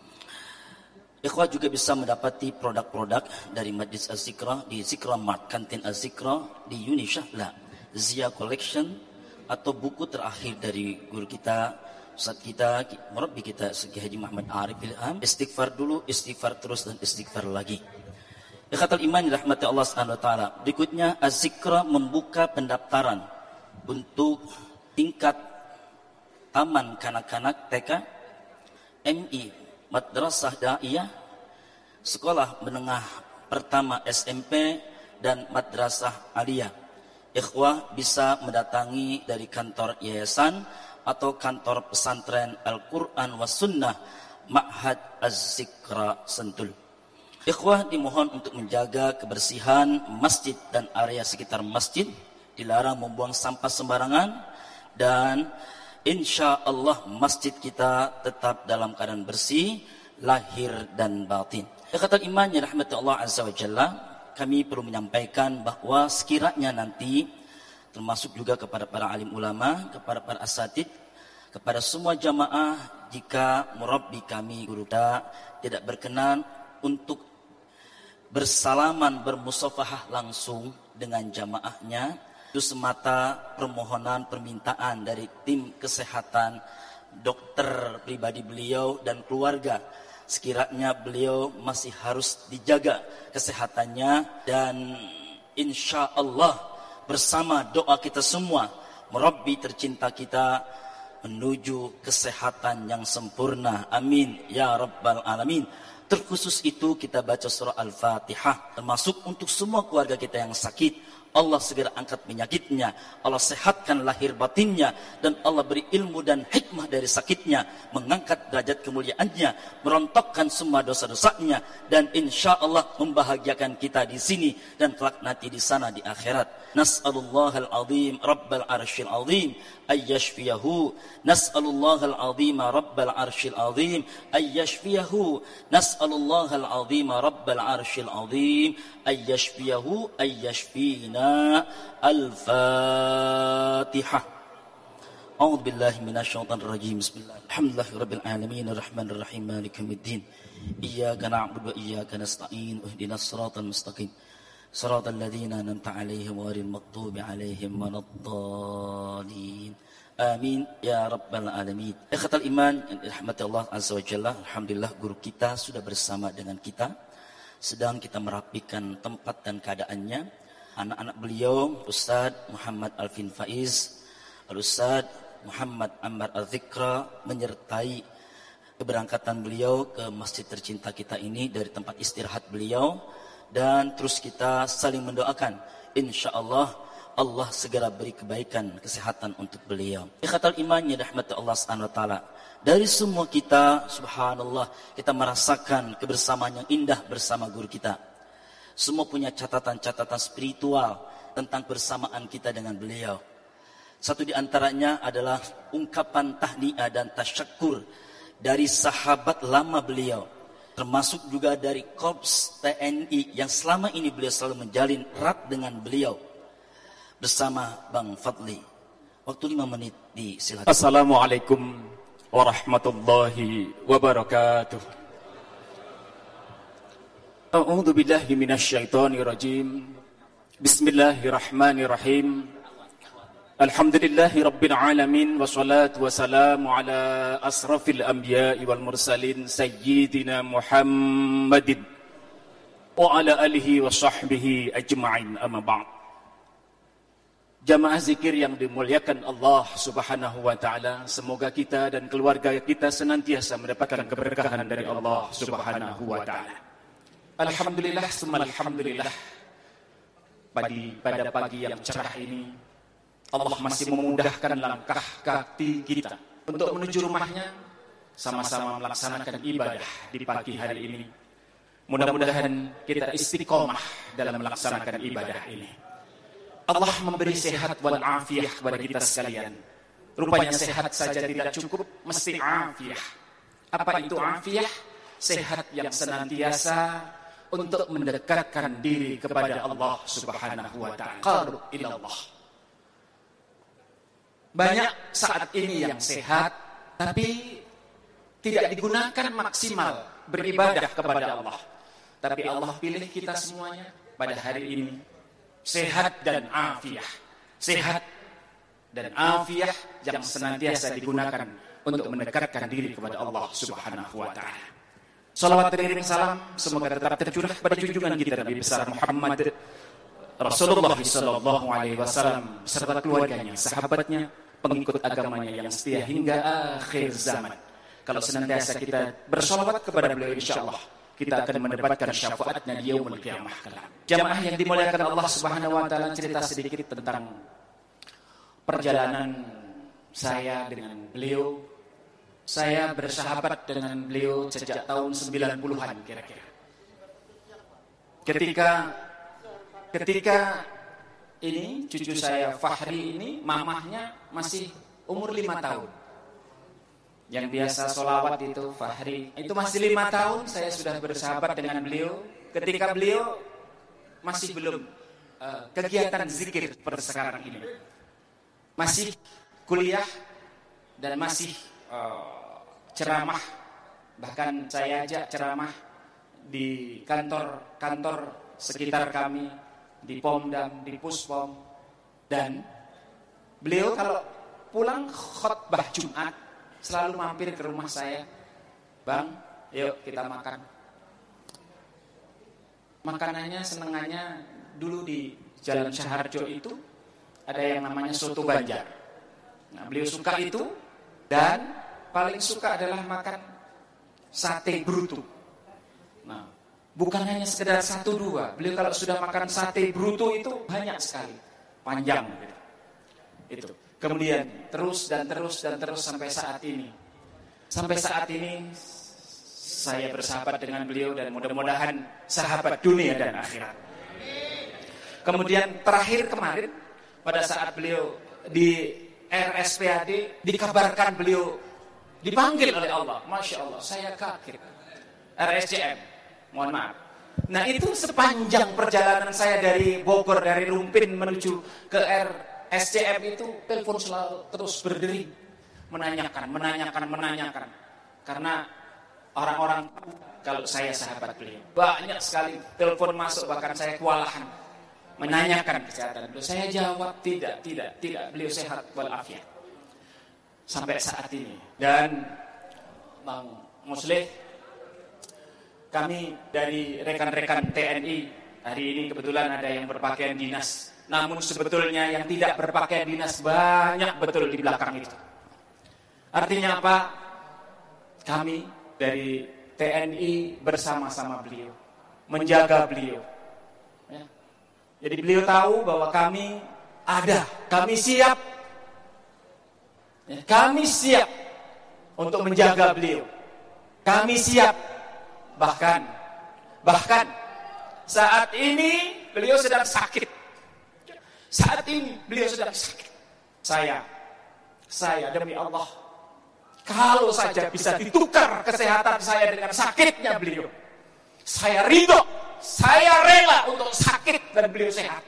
Ikhwah juga bisa mendapati produk-produk dari Majlis Az-Zikra di Zikra Mart, kantin Az-Zikra di Uni Syahla, Zia Collection, atau buku terakhir dari guru kita, Ustaz kita, murabbi kita, Syekh Haji Muhammad Arif Ilham, istighfar dulu, istighfar terus, dan istighfar lagi. Ikhwatul iman dirahmati Allah Subhanahu wa taala. Berikutnya Az-Zikra membuka pendaftaran untuk tingkat taman kanak-kanak TK, MI, Madrasah Da'iyah, Sekolah Menengah Pertama SMP, dan Madrasah Aliyah. Ikhwah bisa mendatangi dari kantor yayasan atau kantor pesantren Al-Quran was Sunnah Ma'had Az-Zikra Sentul. Ikhwah dimohon untuk menjaga kebersihan masjid dan area sekitar masjid, dilarang membuang sampah sembarangan, dan insya Allah masjid kita tetap dalam keadaan bersih, lahir dan batin. Ikhwatul iman yang rahmati Allah Azza wa Jalla, kami perlu menyampaikan bahwa sekiranya nanti, termasuk juga kepada para alim ulama, kepada para asatid, kepada semua jamaah, jika murabbi kami, guru kita, tidak berkenan untuk bersalaman, bermusafahah langsung dengan jamaahnya, itu semata permohonan permintaan dari tim kesehatan, dokter pribadi beliau dan keluarga. Sekiranya beliau masih harus dijaga kesehatannya, dan insya Allah bersama doa kita semua, murabbi tercinta kita menuju kesehatan yang sempurna. Amin ya rabbal alamin. Terkhusus itu kita baca surah Al-Fatihah, termasuk untuk semua keluarga kita yang sakit. Allah segera angkat penyakitnya, Allah sehatkan lahir batinnya, dan Allah beri ilmu dan hikmah dari sakitnya, mengangkat derajat kemuliaannya, merontokkan semua dosa-dosanya, dan insya Allah membahagiakan kita di sini dan kelak nanti di sana di akhirat. Nas'alullahal azim rabbal arsyil azim ayyashfiyahu, nas'alullahal azim rabbal arsyil azim ayyashfiyahu, nas'alullahal azim rabbal arsyil azim ayyashfiyahu ayyashfina. Al-Fatihah. A'udzu billahi minasyaitonir rajim. Bismillah. Alhamdulillahirabbil alamin arrahmanir rahim maliki yaumiddin. Iyyaka na'budu wa iyyaka nasta'in. Ihdinas siratal mustaqim. Siratal ladzina an'amta 'alaihim ghairil maghdubi 'alaihim waladdallin. Amin ya rabbal alamin. Ikhwatul iman yang dirahmati Allah Azza wa Jalla, alhamdulillah guru kita sudah bersama dengan kita. Sedang kita merapikan tempat dan keadaannya. Anak-anak beliau, Ustaz Muhammad Alvin Faiz, Al-Ustaz Muhammad Ammar Al-Zikra, menyertai keberangkatan beliau ke masjid tercinta kita ini dari tempat istirahat beliau, dan terus kita saling mendoakan, insya Allah Allah segera beri kebaikan, kesehatan untuk beliau. Ikhwatul iman yang dirahmati Allah Subhanahu wa taala, dari semua kita, subhanallah, kita merasakan kebersamaan yang indah bersama guru kita. Semua punya catatan-catatan spiritual tentang bersamaan kita dengan beliau. Satu di antaranya adalah ungkapan tahniah dan tasyakkur dari sahabat lama beliau, termasuk juga dari Korps TNI yang selama ini beliau selalu menjalin erat dengan beliau, bersama Bang Fadli. Waktu 5 menit disilakan. Assalamualaikum warahmatullahi wabarakatuh. A'udzu billahi minasyaitonir rajim. Bismillahirrahmanirrahim. Alhamdulillahi rabbil alamin, wassalatu wassalamu ala asrafil anbiya'i wal mursalin sayyidina Muhammadin wa ala alihi wa sahbihi ajma'in, amma ba'd. Jamaah zikir yang dimuliakan Allah Subhanahu wa taala, semoga kita dan keluarga kita senantiasa mendapatkan keberkahan dari Allah Subhanahu wa taala. Alhamdulillah, summa alhamdulillah. Pada pagi yang cerah ini, Allah masih memudahkan langkah kaki kita untuk menuju rumahnya, sama-sama melaksanakan ibadah di pagi hari ini. Mudah-mudahan kita istiqomah dalam melaksanakan ibadah ini. Allah memberi sehat wal afiyah kepada kita sekalian. Rupanya sehat saja tidak cukup, mesti afiyah. Apa itu afiyah? Sehat yang senantiasa untuk mendekatkan diri kepada Allah Subhanahu wa ta'ala. Qarub ilallah. Banyak saat ini yang sehat, tapi tidak digunakan maksimal beribadah kepada Allah. Tapi Allah pilih kita semuanya pada hari ini sehat dan afiah. Sehat dan afiah yang senantiasa digunakan untuk mendekatkan diri kepada Allah Subhanahu wa taala. Salawat dan salam semoga tetap tercurah pada junjungan kita Nabi besar Muhammad Rasulullah sallallahu alaihi wasallam serta keluarganya, sahabatnya, pengikut agamanya yang setia hingga akhir zaman. Kalau senantiasa kita bersolawat kepada beliau, insyaallah kita akan mendapatkan syafaatnya di yaumul qiyamah kelak. Jamaah yang dimuliakan Allah Subhanahu wa taala, cerita sedikit tentang perjalanan saya dengan beliau. Saya bersahabat dengan beliau sejak tahun 90-an kira-kira. Ketika ini cucu saya Fahri ini, mamahnya masih umur 5 tahun. Yang biasa sholawat itu Fahri, itu masih 5 tahun saya sudah bersahabat dengan beliau. Ketika beliau masih belum kegiatan zikir seperti sekarang ini, masih kuliah dan masih ceramah. Bahkan saya ajak ceramah di kantor sekitar kami, di Pomdam, di Puspom. Dan beliau kalau pulang khutbah Jumat selalu mampir ke rumah saya. Bang, yuk kita makan. Makanannya, senengannya dulu di Jalan Saharjo itu ada yang namanya soto Banjar. Nah, beliau suka itu, dan paling suka adalah makan sate bruto. Nah, bukan hanya sekedar 1-2. Beliau kalau sudah makan sate bruto itu banyak sekali, panjang gitu. Itu. Kemudian terus sampai saat ini. Sampai saat ini saya bersahabat dengan beliau dan mudah-mudahan sahabat dunia dan akhirat. Kemudian terakhir kemarin pada saat beliau di RSPAD dikabarkan beliau dipanggil oleh Allah. Masya Allah, saya kaget. RSCM, mohon maaf. Nah, itu sepanjang perjalanan saya dari Bogor, dari Lumpin menuju ke RSCM itu telepon selalu terus berdering, menanyakan. Karena orang-orang kalau saya sahabat beliau, banyak sekali telepon masuk, bahkan saya kewalahan menanyakan kesehatan beliau. Saya jawab tidak, beliau sehat walafiat sampai saat ini. Dan Bang Muslih, kami dari rekan-rekan TNI hari ini kebetulan ada yang berpakaian dinas, namun sebetulnya yang tidak berpakaian dinas banyak betul di belakang itu. Artinya apa? Kami dari TNI bersama-sama beliau, menjaga beliau. Ya. Jadi beliau tahu bahwa kami ada, kami siap. Ya, kami siap untuk menjaga beliau. Kami siap. Bahkan saat ini beliau sedang sakit. Saat ini beliau sedang sakit. Saya demi Allah, kalau saja bisa ditukar kesehatan saya dengan sakitnya beliau, saya ridho, saya rela untuk sakit dan beliau sehat.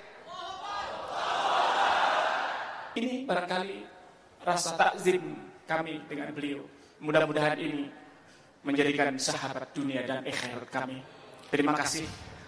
Ini barangkali rasa takzim kami dengan beliau. Mudah-mudahan ini menjadikan sahabat dunia dan akhirat kami. Terima kasih.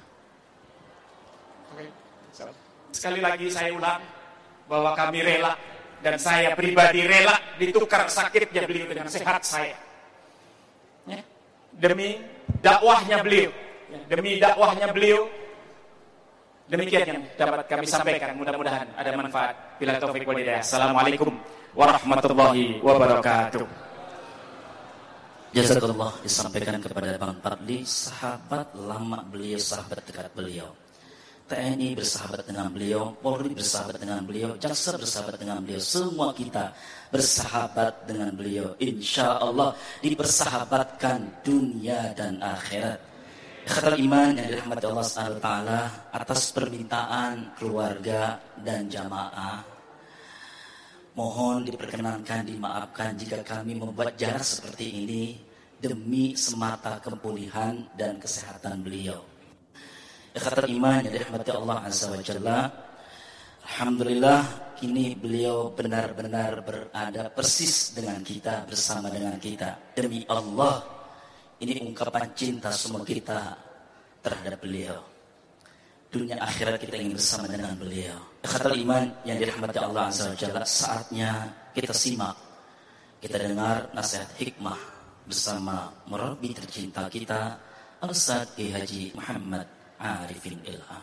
Sekali lagi saya ulang bahwa kami rela, dan saya pribadi rela ditukar sakitnya beliau dengan sehat saya. Ya. Demi dakwahnya beliau. Demi dakwahnya beliau. Demikian yang dapat kami sampaikan. Mudah-mudahan ada manfaat. Bila taufik wal hidayah. Assalamualaikum warahmatullahi wabarakatuh. Jazakallah disampaikan kepada Bang Fadli, sahabat lama beliau, sahabat dekat beliau. TNI bersahabat dengan beliau, Polri bersahabat dengan beliau, Jaksa bersahabat dengan beliau, semua kita bersahabat dengan beliau. Insya Allah dipersahabatkan dunia dan akhirat. Ikhwatal iman yang dirahmati Allah SWT, atas permintaan keluarga dan jamaah, mohon diperkenankan, dimaafkan jika kami membuat jarak seperti ini demi semata kepulihan dan kesehatan beliau. Ikhwatal iman yang dirahmati Allah Azza wa Jalla, alhamdulillah kini beliau benar-benar berada persis dengan kita, bersama dengan kita. Demi Allah, ini ungkapan cinta semua kita terhadap beliau. Dunia akhirat kita ingin bersama dengan beliau. Khatul iman yang dirahmati Allah Azza wa Jalla, saatnya kita simak, kita dengar nasihat hikmah bersama murabbi tercinta kita, Al-Ustaz Kiai Haji Muhammad Arifin Ilham.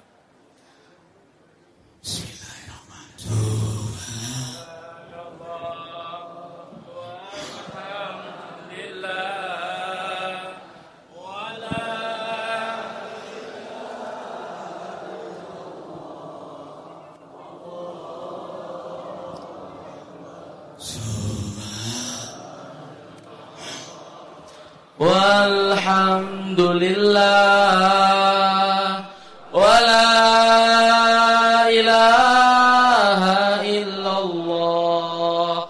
Walhamdulillah wa la ilaha illallah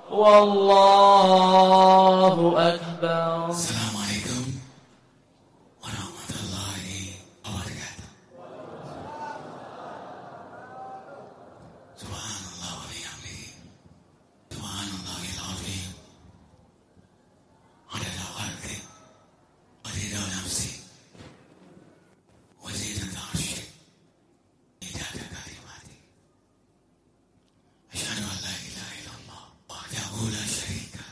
wallahu akbar. Assalamualaikum warahmatullahi wabarakatuh. Subhanallah wa bihamdihi. Subhanallahil azim. Adada khalqi wa rida nafsi wa zinata arshi idada kalimati. Asyhadu an la ilaha illallah wahdahu la syarika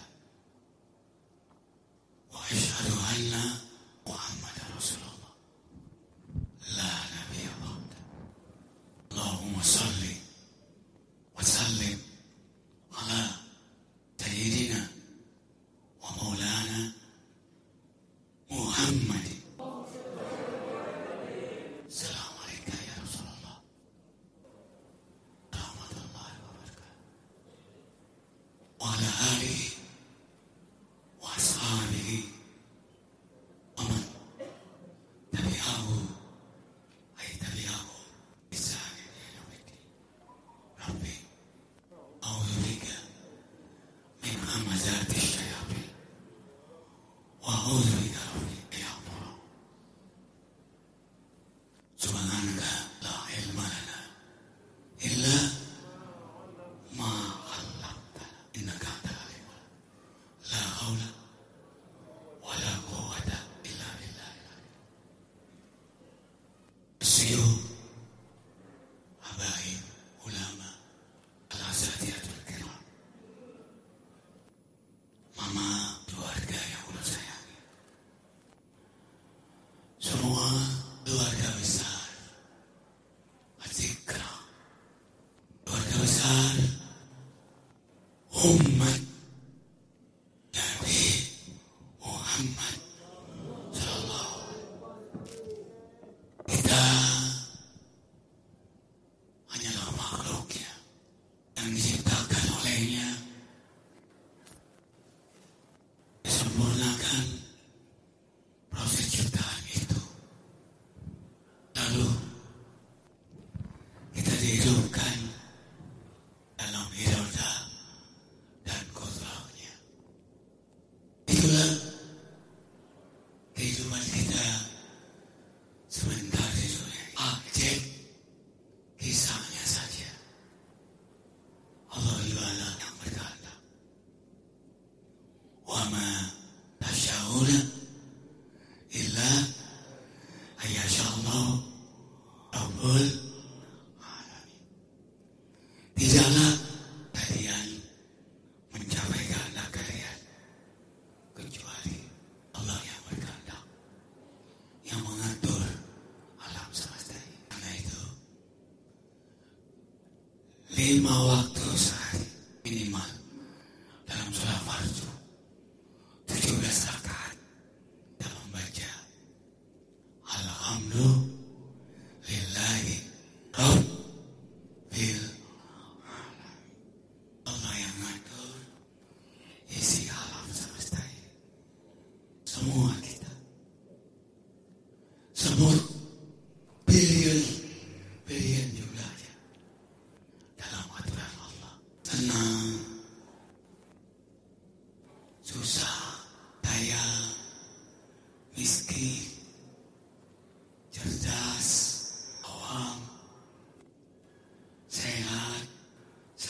wa asyhadu anna Muhammadar Rasulullah la nabiyya ba'da. Allahumma salli wa sallim ala sayyidina wa maulana Muhammad. Assalamualaikum ya Rasulullah rahmatullahi wa barakatuh. Wa ala alihi wa ashabihi wa man tabi'ahu ay tabi'ahu bisani ila yaumid-din. Rabbi a'udzu bika min hamazati syayatin wa a'udzu bika rabbi an yahdurun. Subhanaka la ilma lana illa ma 'allamtana innaka antal alimul hakim. La haula wa la quwwata illa billah. Syuyukh, habaib, ulama, al-asatidatul kiram, mama, keluarga yang Allah sayangi, semua keluarga besar Al-Zikra, keluarga besar umat Nabi Muhammad sallallahu alaihi wasallam. Kita hanyalah makhluknya yang diciptakan olehnya, disempurnakan proses ciptaan itu, lalu kita dihidupkan dalam iroda dan kodratnya. Itulah kehidupan kita sebentar di dunia. Cek kisahnya saja. Allah Ta'ala yang berkata, wa ma tasyauna illa ayyashallahu rabbul alamin. Tidaklah kalian mencapai kehendak kalian kecuali Allah yang berkehendak, yang mengatur alam semesta ini. Karena itu 5 waktu sehari minimal dalam sholat fardu, 17 rakaat dan membaca Alhamdulillahi Rabbil Alamin. Allah yang ngatur isi alam semesta ini. Semua kita, semua bilion jumlahnya dalam aturan Allah. Senang, susah, kaya, miskin, cerdas, awam, sehat,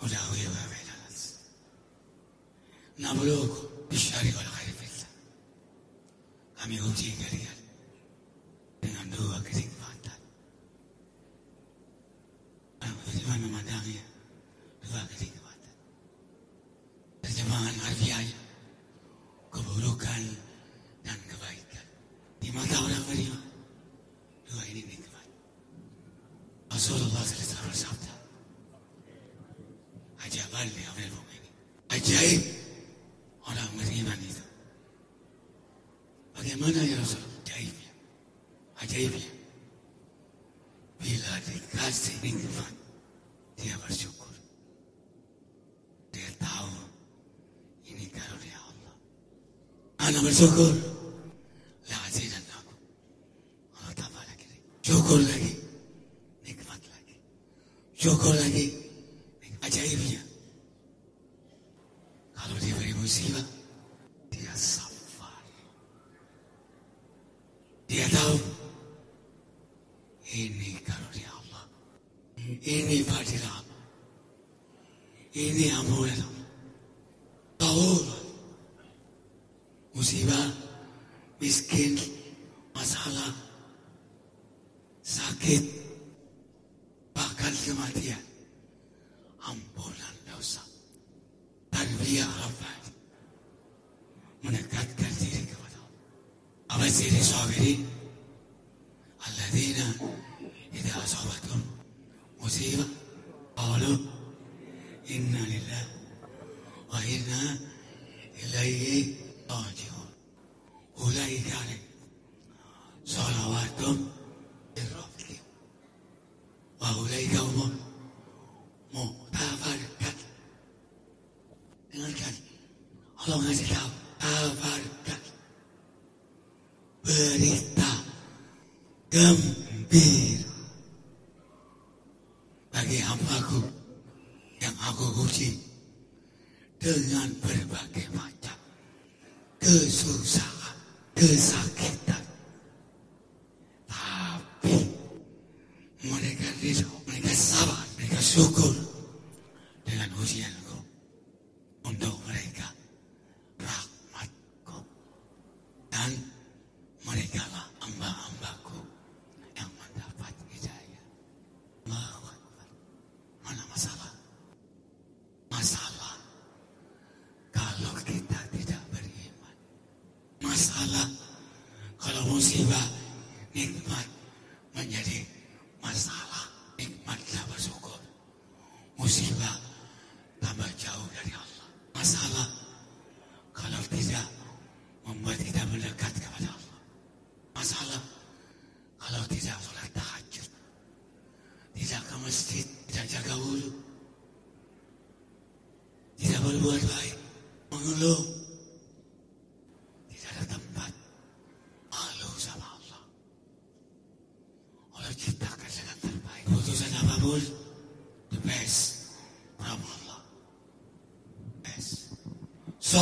وداويها بين الناس نبلوكم بالشر والخير فتنة kami uji kalian dengan dua kenikmatan. Bagaimana memandangnya dua kenikmatan? Terjemahan harfiahnya keburukan dan kebaikan. Di mata orang beriman dua ini nikmat. Rasulullah SAW bersabda, ajaban li amril mu'minin. Ajaib orang beriman itu. Bagaimana ya Rasul? Ajaibnya. Ajaibnya. Bila dikasih nikmat, dia bersyukur. Dia tahu ini karunia Allah. Anak bersyukur. La azidan aku. Allah tambah lagi. Syukur lagi. Nikmat lagi. Syukur lagi. Ajaibnya. Kalau diberi musibah, dia sabar. Dia tahu ini karunia Allah, ini fadilah Allah, ini ampunan Allah. Tahu musibah, miskin, masalah, sakit, bahkan kematian, ampunan dosa, tarbiyah rabbani, mendekatkan diri kepada أبشر الصابرين الذين إذا أصابتهم مصيبة قالوا إنا لله وإنا إليه راجعون أولئك عليهم صلوات من ربهم وأولئك هم المغتفرون. Dengarkan, Allah ngasih tahu tabarkan, berita gembira bagi hambaku yang aku uji dengan berbagai macam kesusahan, kesakitan, tapi mereka ridho, mereka sabar, mereka syukur dengan ujianku. Untuk mereka rahmatku dan mereka lah hamba-hambaku yang mendapat hidayah. Allahu Akbar. Mana masalah? Masalah kalau kita tidak beriman. Masalah kalau musibah, nikmat menjadi masalah. Nikmatlah bersyukur. Musibah tambah jauh dari Allah. Masalah kalau tidak membuat kita mendekat kepada Allah. Masalah kalau tidak sholat tahajud, tidak ke masjid, tidak jaga wudhu, tidak berbuat baik, mengeluh, tidak ada tempat malu sama Allah. Allah ciptakan dengan terbaik. Keputusan apapun, the best from Allah. Best. So,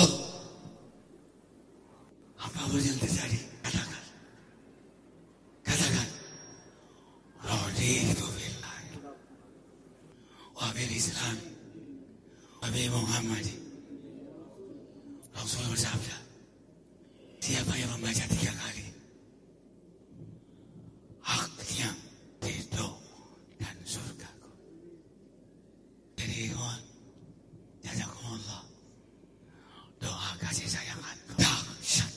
apapun yang terjadi, katakan. Raditu billahi wa bil Islam wa bi Muhammad. Rasul bersabda, siapa yang membaca 3 kali haknya ridho dan surgaku. Jadi ikhwan, jazakumullah, doa kasih sayang antum dahsyat.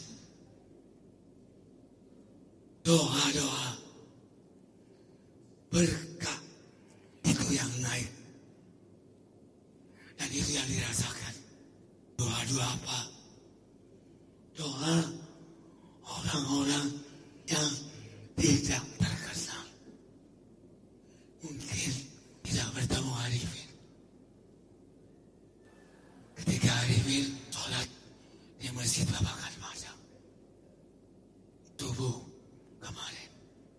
Doa-doa berkah itu yang naik dan itu yang dirasakan. Doa-doa apa? Doa orang-orang yang tidak terkenal, mungkin tidak bertemu arifin. Ketika arifin sholat di masjid babakan mata, tubuh kemarin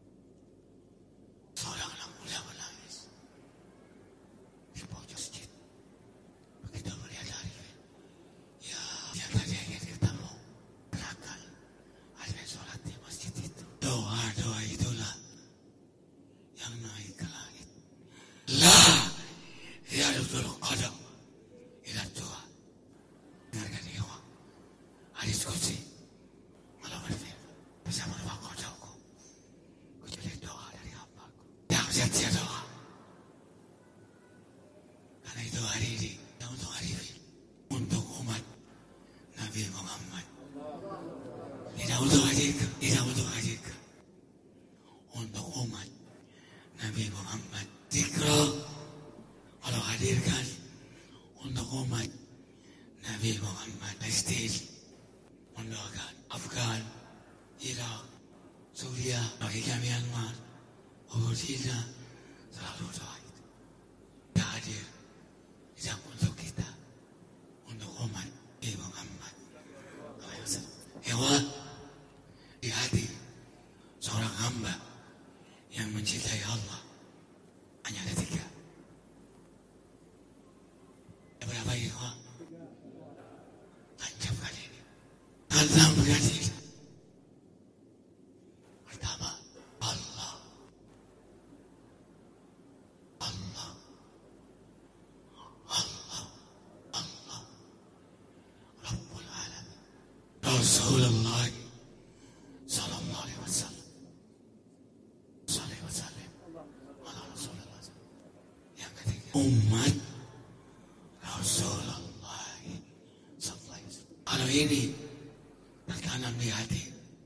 seorang anak muda menangis di pojok masjid. Begitu melihat arifin, ya dia tadi ingin ketemu, gerakan arifin sholat di masjid itu. Doa-doa itulah yang naik ke langit. La ya betul qadam ila doa. Dengarkan ikhwah, hadis qudsi Allah berfirman, bersama dengan qadaku kecuali doa dari hambaku yang sia-sia doa. Karena itu hari ini untuk hari ini, untuk umat Nabi Muhammad, tidak untuk hadirkan, tidak untuk hadirkan, untuk umat Nabi Muhammad. Zikra kalau hadirkan untuk umat Nabi Muhammad. Palestin mendoakan, Afgan, Irak, Suria, bagi Myanmar, China, selalu doa itu. Kita hadir tidak untuk kita, untuk umat Nabi Muhammad. Hewan di hati seorang hamba yang mencintai Allah hanya ada 3. Berapa ikhwah? Tancap kali ini. Tajam kali ini. Pertama, Allah. Allah. Allah. Allah. Rabbul Alamin. Rasulullah sallallahu alaihi wasallam. Sallallahu alaihi wasallam. Allah Rasulullah. Yang ketiga, umat Rasulullah sallallahu alaihi wasallam. Kalau ini tertanam di hati,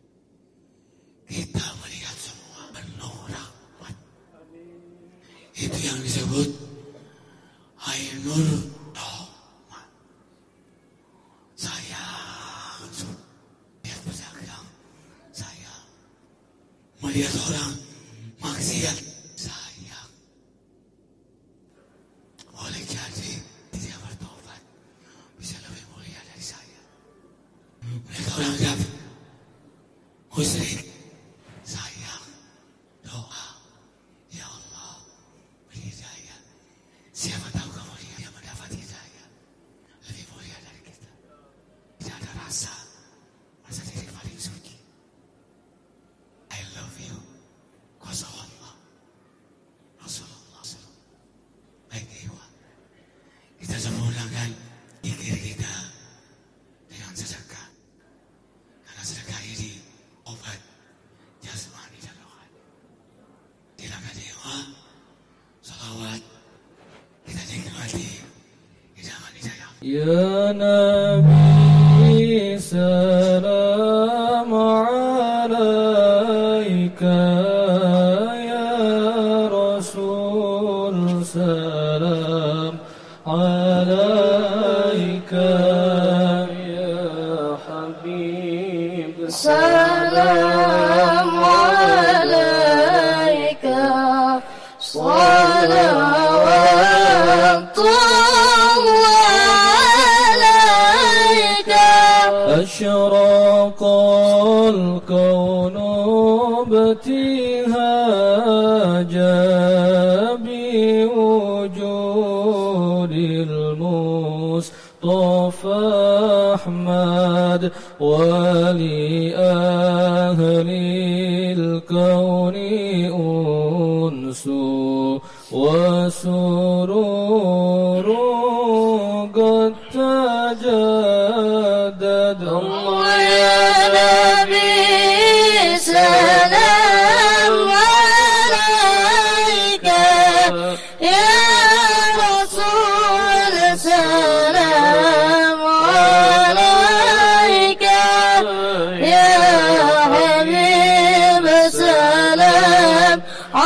kita melihat semua penuh rahmat. Itu yang disebut Ainul Rahmat. Sayang, lihat pedagang, sayang. Melihat orang maksiat, sayang. Boleh jadi tidak bertobat bisa lebih mulia dari saya. Melihat orang kafir, musyrik, sayang. Doa, ya Allah, beri hidayah. Siapa tahu kemudian dia mendapat hidayah lebih mulia dari kita. Tidak ada rasa diri paling suci. I love you, kuasa Allah, Rasulullah. Baik ikhwah, kita sempurnakan zikir kita dengan sedekah. Karena sedekah ini obat jasmani dan rohani. Silakan ikhwah, salawat kita nikmati hidangan hidayah. Ya Nabi salam alaika, ya Rasul salam alaika, ya Habib salam alaika, أشرق الكون ابتهاجا بوجود المصطفى أحمد، ولأهل الكون أنس وسرور قد تجدد. الله يا نبي سلام عليك، يا رسول سلام عليك، يا حبيب سلام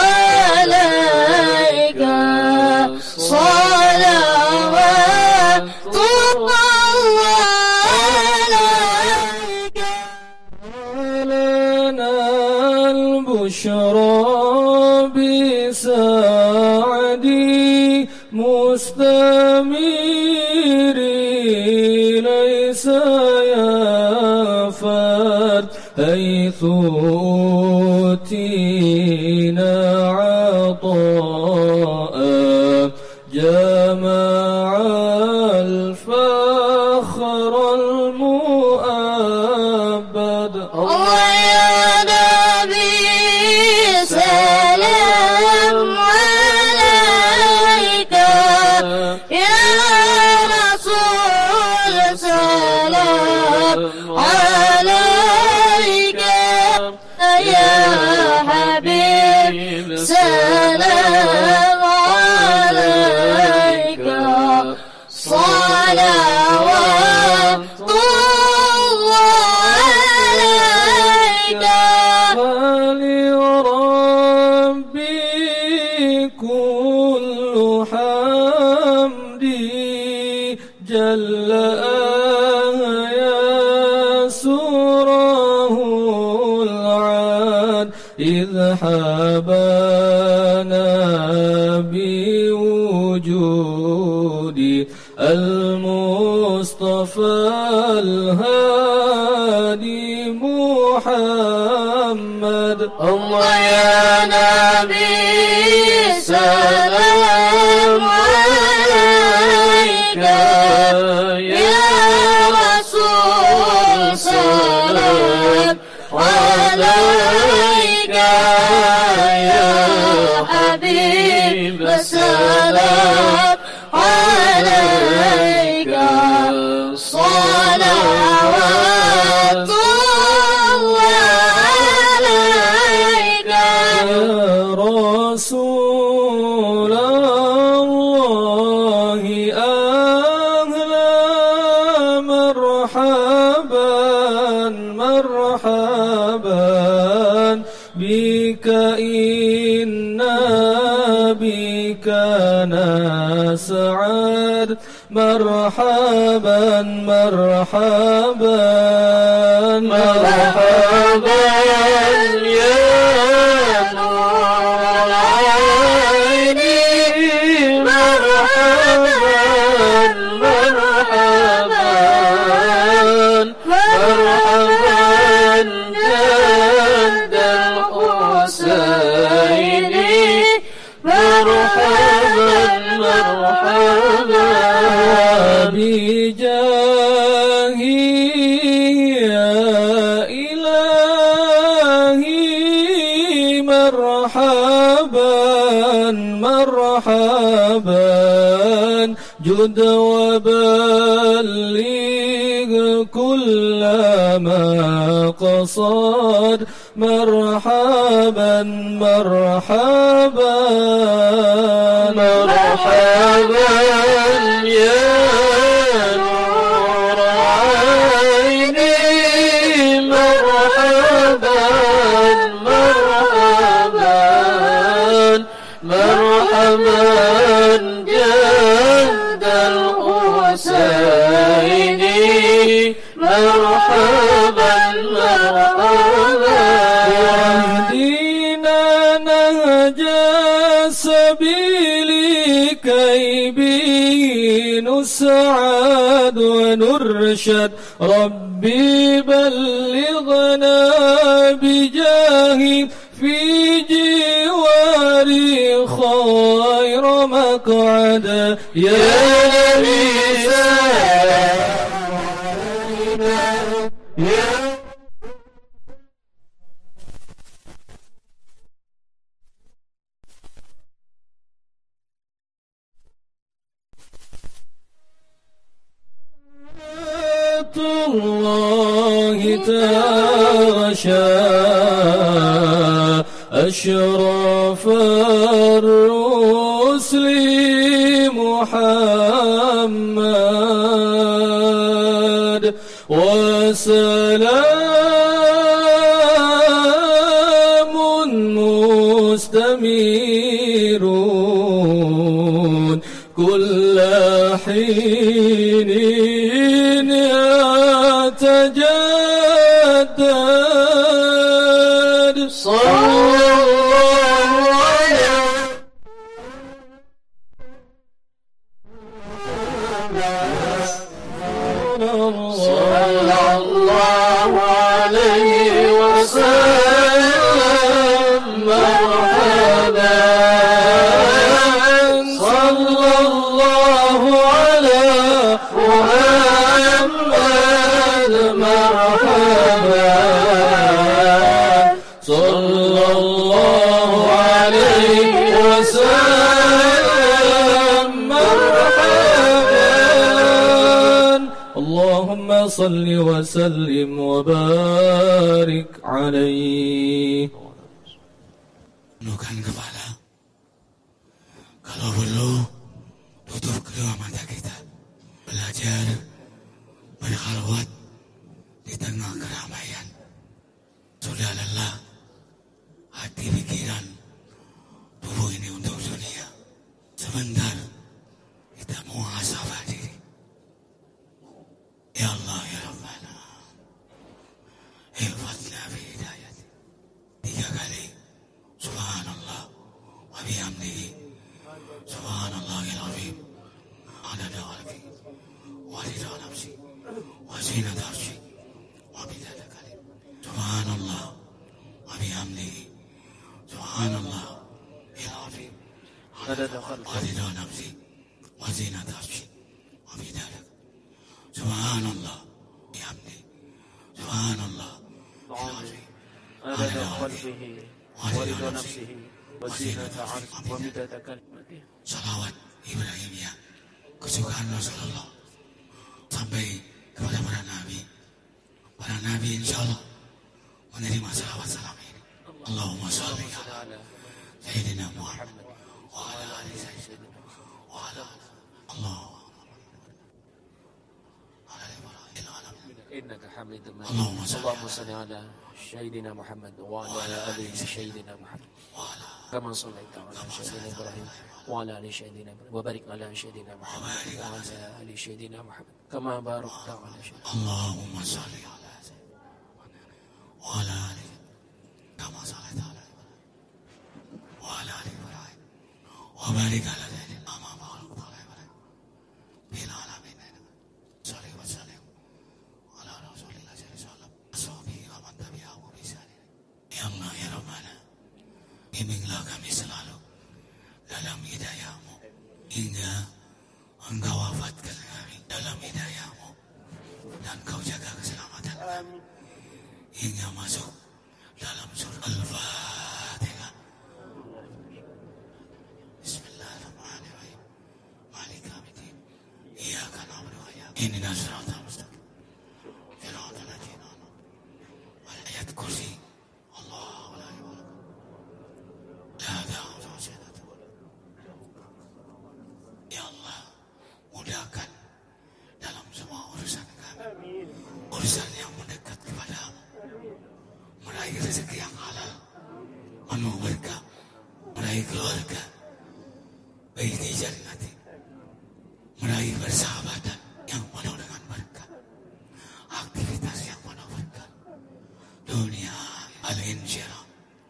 عليك، صلوات الله عليك. لنا البشرى بسعدي مستميري، ليس يفاد حيث أوتينا عطاء جمع الفخر المؤبد. الله يا نبي سلام عليك، ملأها يا سوره العاد إذ حبانا بوجود المصطفى الهادي محمد. الله يا نبي سلام عليك يا رسول سلام عليك يا حبيب سلام عليك صلوات رسول الله أهلا مرحبا مرحبا بك إنا بك نسعد مرحبا مرحبا مرحبا يا بجاهي يا إلهي مرحبا مرحبا جد وبلغ كل ما قصد مرحبا مرحبا مرحبا يا نور عيني مرحبا مرحبا مرحبا جد الحسين مرحبا مرحبا واهدنا نهج السبيل كي به نسعد ونرشد ربي بلغنا بجاهي في جواري خير مقعد يا نبي سلام الله تغشى أشرف الرسل محمد وسلام مستمر كل حين يتجدد صلى الله عليه وسلم مرحبا صلى الله على محمد مرحبا صلى الله عليه وسلم مرحبا اللهم صل وسلم وبارك عليه. Tundukkan kepala. Kalau perlu, tutup kedua mata kita. Belajar berkhalwat di tengah keramaian. Sudah lelah hati pikiran tubuh ini untuk dunia. Sebentar kita muhasabah diri. ورضا نفسي وزينة عرشي ومداد كلمتي سبحان الله وبحمده سبحان الله العظيم عدد خلقه ورضا نفسي وزينة عرشي ومداد سبحان الله بحمده سبحان الله العظيم عدد خلقه ورضا نفسه وزينة عرشه ومداد كلمته. Salawat Ibrahimiyah kesukaan Rasulullah sampai kepada para nabi. Para nabi insya Allah menerima salawat salam ini. Allahumma salli ala Sayyidina Muhammad wa ala ali Sayyidina wa ala Allah. إنك حميد مجيد. اللهم صل على سيدنا محمد وعلى آل سيدنا محمد كما صليت على سيدنا إبراهيم وعلى آل سيدنا إبراهيم وبارك على سيدنا محمد وعلى آل سيدنا محمد كما باركت على سيدنا اللهم صل على سيدنا محمد وعلى آل كما صليت على إبراهيم وعلى آل إبراهيم وبارك على سيدنا كما باركت على إبراهيم في العالمين صل وسلم على رسول الله صلى الله عليه وسلم وصحبه ومن تبعه بإحسان. Ya Allah ya Rabbana, bimbinglah kami selalu dalam hidayah-Mu hingga Engkau wafatkan kami dalam hidayah-Mu dan Kau jaga keselamatan kami hingga masuk dalam surga. Al-Fatihah. Bismillahirrahmanirrahim. Malik yaumiddin. Iyyaka na'budu wa iyyaka nasta'in. Ihdinas siratal mustaqim. Siratal ladzina an'amta 'alaihim. Ayat kursi. Allahu la ilaha illallah. Ya Allah, mudahkan dalam semua urusan kami. Urusan yang mendekat kepadamu. Meraih rezeki yang halal, penuh berkah, meraih keluarga, baik di jannati, meraih persahabatan yang penuh dengan berkah, aktivitas yang penuh berkah, dunia al-insyirah.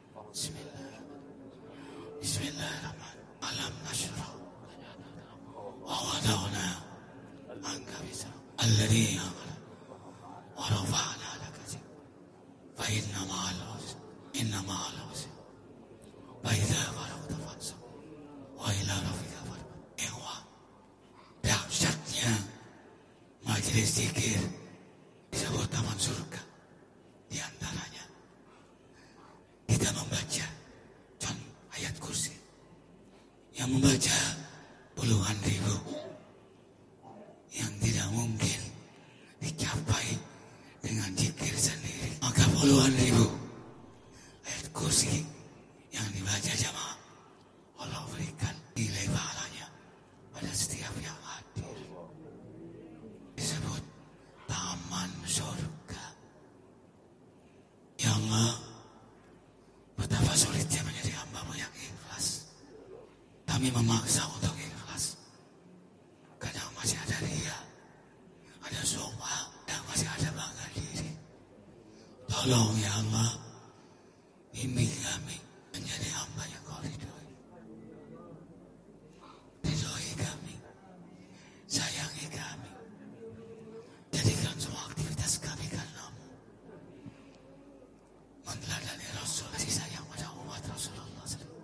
Bismillahirrahmanirrahim. Alam nashrah wa wada'na anka wizra alladhi anqadha wa rafa'na laka dhikrak fa inna ma'al usri fa idza faragta fansab wa ila rabbika farghab. Dahsyatnya majelis zikir disebut taman surga. Di antaranya kita membaca ayat kursi yang membaca puluhan ribu yang tidak mungkin dicapai dengan zikir sendiri. Maka puluhan ribu ayat kursi yang dibaca jamaah Allah berikan nilai pahalanya pada setiap yang hadir. Disebut taman surga. Ya Allah, betapa sulitnya menjadi hamba-Mu yang ikhlas. Kami memaksa untuk ikhlas. Kadang masih ada ria, ada sumah, dan masih ada bangga diri. Tolong ya Allah, bimbing kami menjadi hamba yang Kau ridhoi. Ridhoi kami, sayangi kami. Jadikan semua aktivitas kami karena-Mu. Meneladani Rasul, kasih sayang pada umat Rasulullah SAW.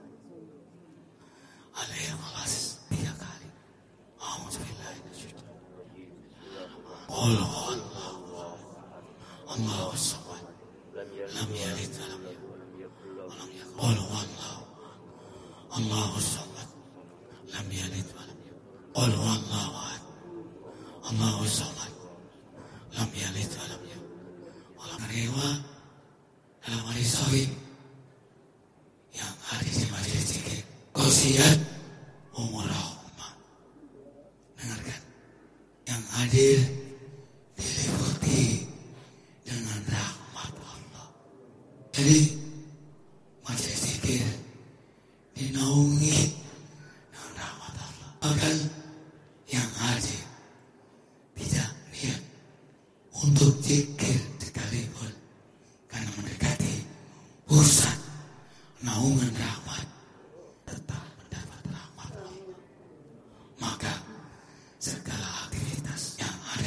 Al-Ikhlas 3 kali. A'udzubillahi minasyaitonir rajim. Qul huwallahu ahad. Allahus samad. Lam yalid wa lam yulad wa lam yakul. Qul huwallahu ahad. Allahus samad. Lam yalid wa lam yulad. Qul huwallahu ahad. Allahus samad. Lam yalid wa lam yulad. Wa lam riwayat dalam hadis sahih yang hadis di majelis zikir qasiyat umurahuma. Dengarkan, yang hadir diliputi dengan rahmat Allah. Jadi majelis zikir dinaungi dengan rahmat Allah. Bahkan yang hadir tidak niat untuk zikir sekalipun karena mendekati pusat naungan rahmat tetap mendapat rahmat Allah. Maka segala aktivitas yang ada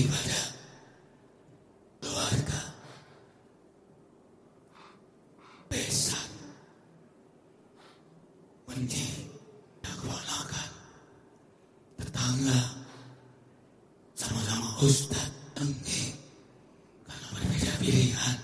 daripada keluarga, besan, mendi, keponakan, tetangga, sama-sama ustaz, engge, karena berbeda pilihan.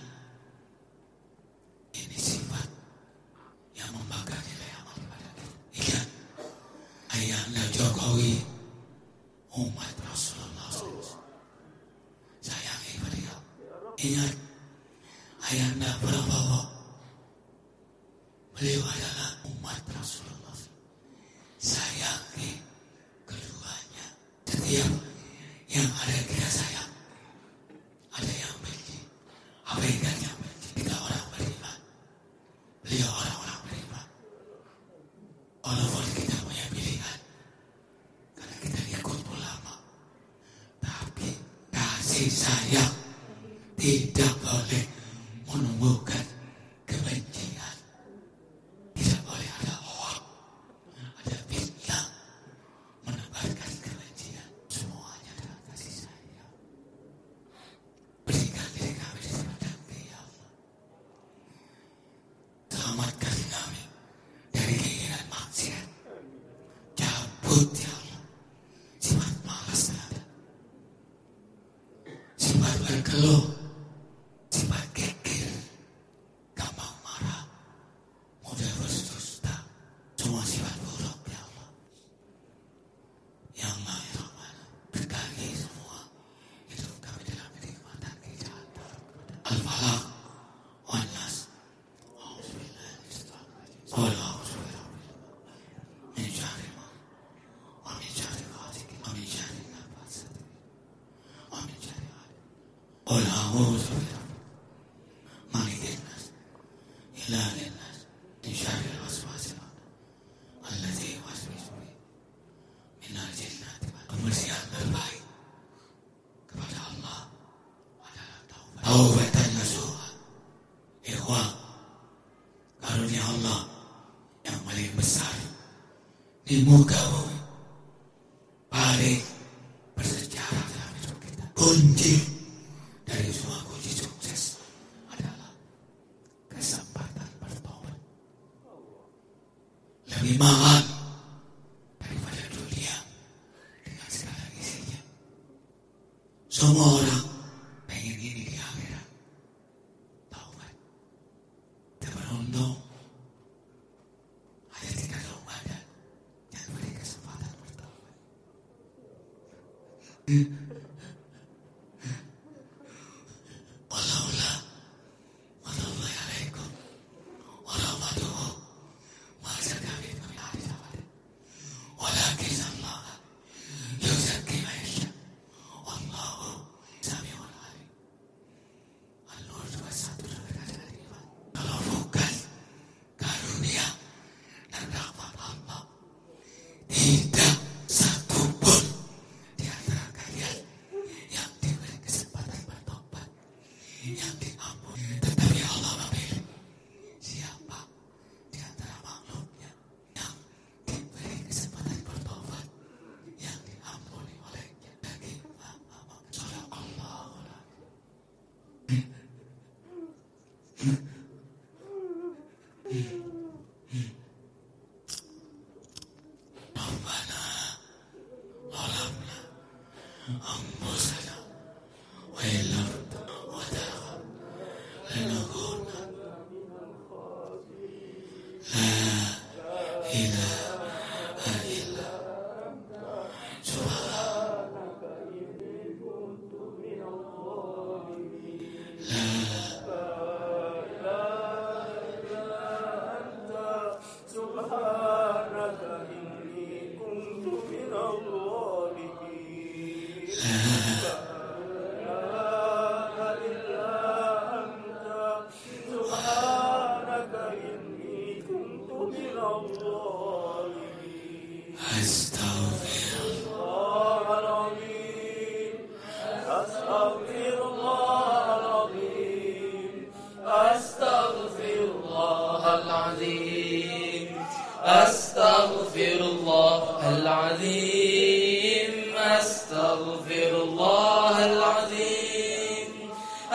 Ini sifat yang membakar nilai amal pada kita. Ingat, ayahanda Jokowi, umat Rasulullah SAW. Sayangi beliau. Ingat, ayahanda Prabowo, beliau adalah umat Rasulullah SAW. Sayangi keduanya. Setiap yang ada kita sayang, ada yang benci, abaikan yang benci. Kita orang beriman, beliau orang-orang beriman. Walaupun kita punya pilihan, karena kita ikut ulama, tapi kasih sayang tidak boleh menumbuhkan kebencian. Tidak boleh ada hoak, ada fitnah, menebarkan kebencian. Semuanya dengan kasih sayang. Berikan diri kami di sepadamu, ya Allah. Selamatkan kami dari keinginan maksiat. Cabut, ya Allah, sifat malas ada, sifat berkeluh, sifat kekir, gampang marah, mudah berdusta, semua sifat buruk, ya Allah. Ya Allah, ya Rahman, berkahi semua hidup kami dalam kenikmatan kejahatan. Al-Falaq, Wan-Nas, A'udzubillahi minasyaitonir rajim. Min syarri ma, wa min syarri ghasiqin, wa min syarri nafasati, wa min syarri qul a'udzu birabbil malikin nas, ilahin nas, min syarri al-waswasil alladzi yuwaswisu minal jinnati wal nas. Pembersihan terbaik kepada Allah adalah taubat. Taubatan nasuha. Ikhwan, karunia Allah yang paling besar di muka bumi, paling bersejarah dalam hidup kita. Kunci dari semua kunci sukses adalah kesempatan bertobat. Lebih mahal daripada dunia dengan segala isinya. Semua orang pengen ini di akhirat. Taubat. Terberuntung ada 3 Ramadan yang beri kesempatan bertobat. Walaula wallahi alaikum warahmatullahi wabarakatuh. Walakin Allah yuzakki man yasha. Wallahu sami'un alim. Al-Nur 21 dari iman. Kalau bukan karunia dan rahmat Allah, tidak satu pun di antara kalian yang diberi kesempatan bertobat, yang diampuni. Tetapi Allah memilih siapa di antara makhluknya yang diberi kesempatan bertobat, yang diampuni olehnya. Bagi Allah. Rabbana zalamna anfusana wa illam taghfir lana la ilaha illa anta subhanaka inni kuntu minadh Astaghfirullahaladzim, astaghfirullahaladzim.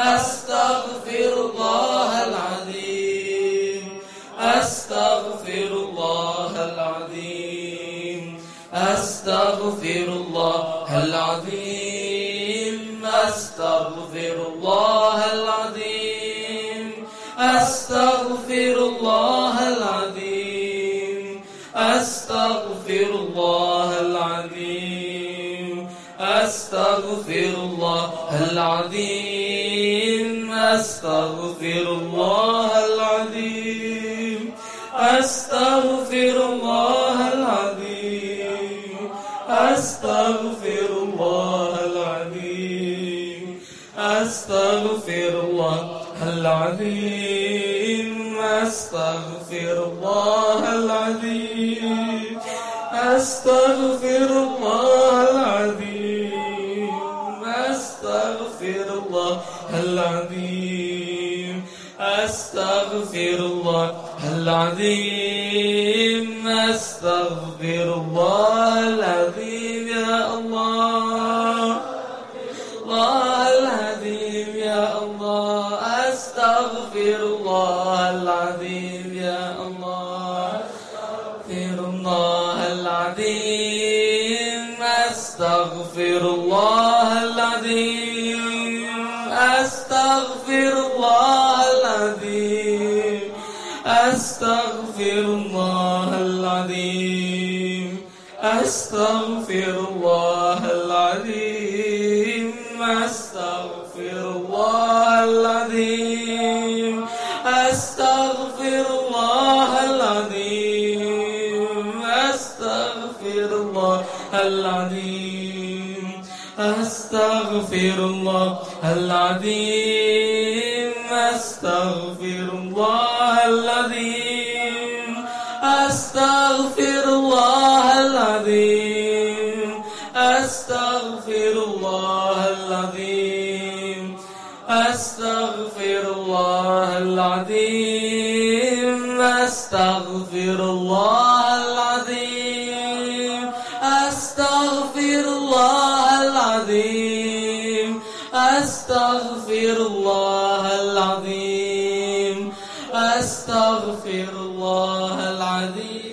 أستغفر الله العظيم أستغفر الله العظيم أستغفر الله العظيم أستغفر الله العظيم أستغفر الله العظيم أستغفر الله العظيم أستغفر الله العظيم أستغفر الله العظيم أستغفر الله العظيم أستغفر الله العظيم أستغفر الله العظيم أستغفر الله العظيم أستغفر الله العظيم أستغفر الله العظيم أستغفر الله العظيم أستغفر الله العظيم يا الله الله العظيم يا الله أستغفر الله العظيم يا الله أستغفر الله العظيم أستغفر الله العظيم أستغفر الله العظيم أستغفر الله العظيم أستغفر الله العظيم أستغفر الله العظيم أستغفر الله العظيم أستغفر الله العظيم أستغفر الله العظيم أستغفر الله العظيم أستغفر الله العظيم أستغفر الله العظيم أستغفر الله العظيم أستغفر الله العظيم أستغفر الله العظيم أستغفر الله العظيم أستغفر الله العظيم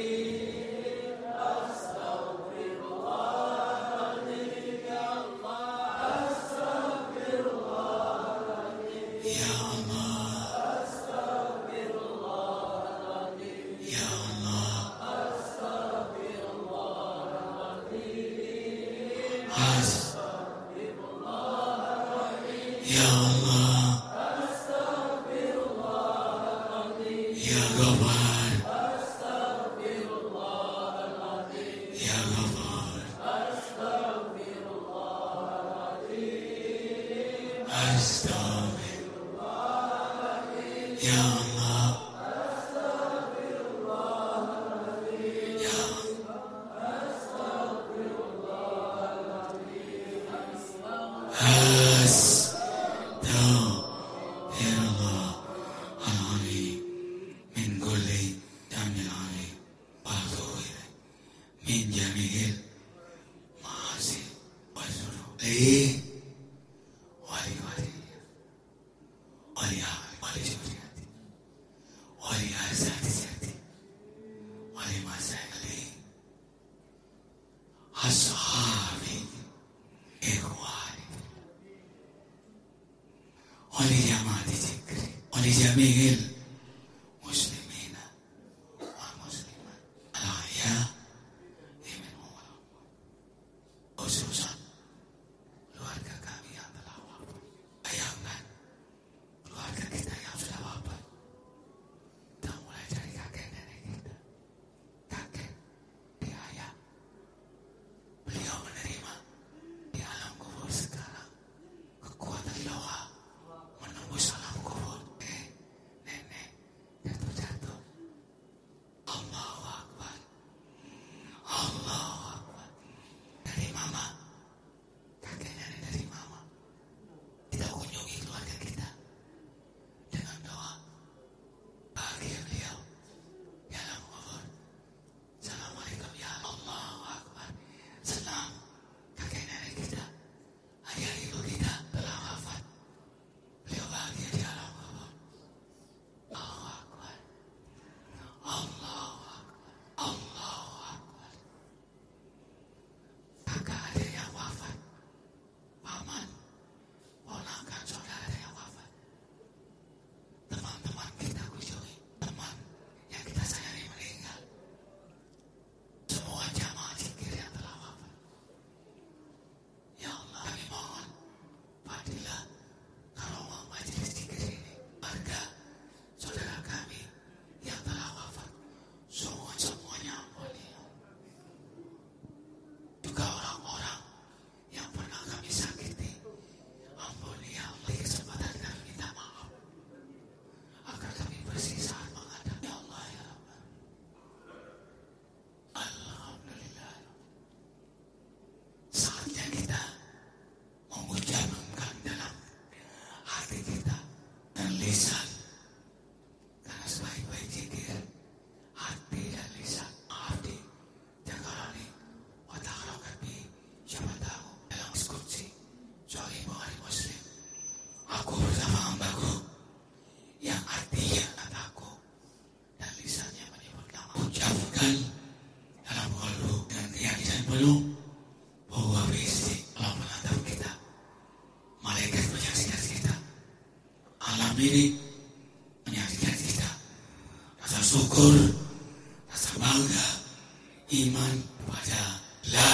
belum bahwa Gusti Allah menatap kita, malaikat menyaksikan kita, alam ini menyaksikan kita. Rasa syukur, rasa bangga, iman pada la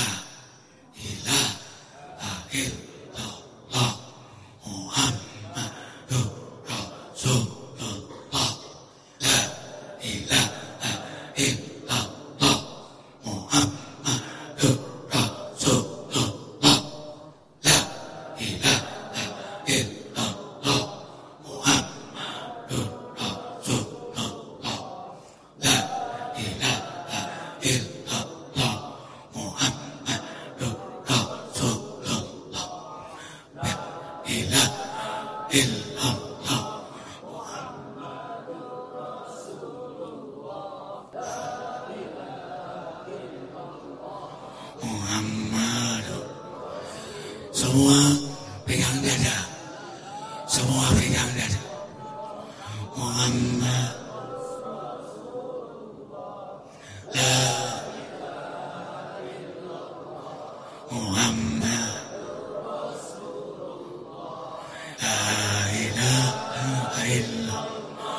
ilaha illallah Muhammadur Rasulullah, la ilaha illallah Muhammadur Rasulullah, la ilaha illallah Muhammadur Rasulullah, la ilaha illallah Muhammadur Rasulullah, la ilaha illallah Muhammadur. Semua pegang dada, semua pegang dada. Muhammad, la Muhammad, la ilaha illallah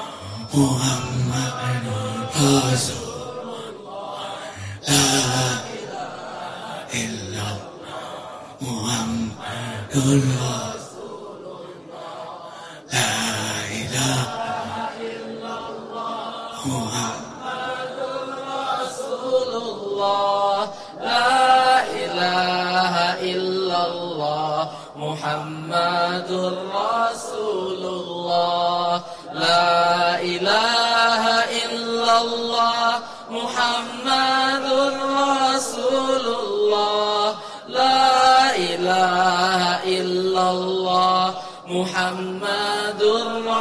Muhammadur Rasulullah, la ilaha illallah Muhammadur Rasulullah, la ilaha illallah Muhammadur Rasulullah, la ilaha illallah Muhammadur Rasulullah, la ilaha illallah Muhammadur Rasulullah, la ilaha illallah Muhammadur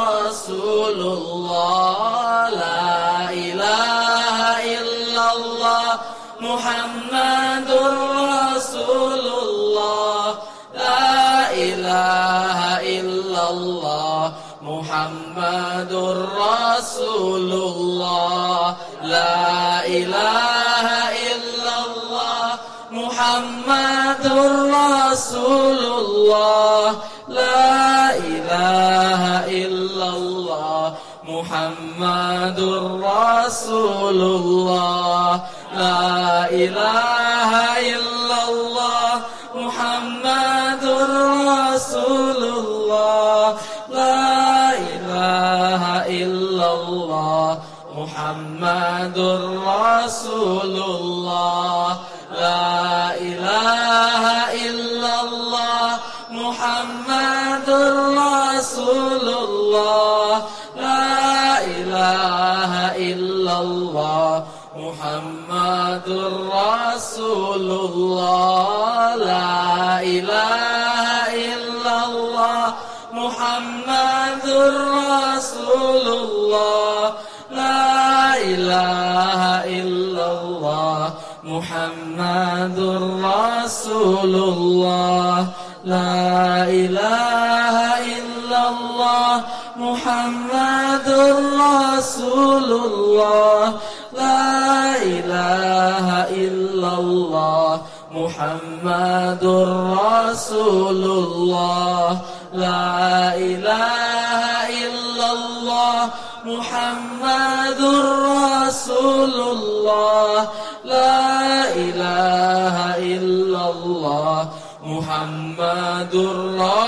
Rasulullah, la ilaha illallah Muhammadur Rasulullah, la ilaha illallah Muhammadur Rasulullah, la ilaha illallah Muhammadur Rasulullah, la ilaha illallah Muhammadur Rasulullah, la ilaha illallah Muhammadur Rasulullah, la ilaha illallah Muhammadur Rasulullah, la ilaha illallah Muhammadur Rasulullah, la ilaha illallah Muhammadur Rasulullah, la ilaha illallah Muhammadur Rasulullah, la ilaha illallah Muhammadur Rasulullah, la ilaha illallah Muhammadur Rasulullah, la ilaha illallah Muhammadur Rasulullah, la ilaha illallah Muhammadur Rasulullah, la ilaha illallah Muhammadur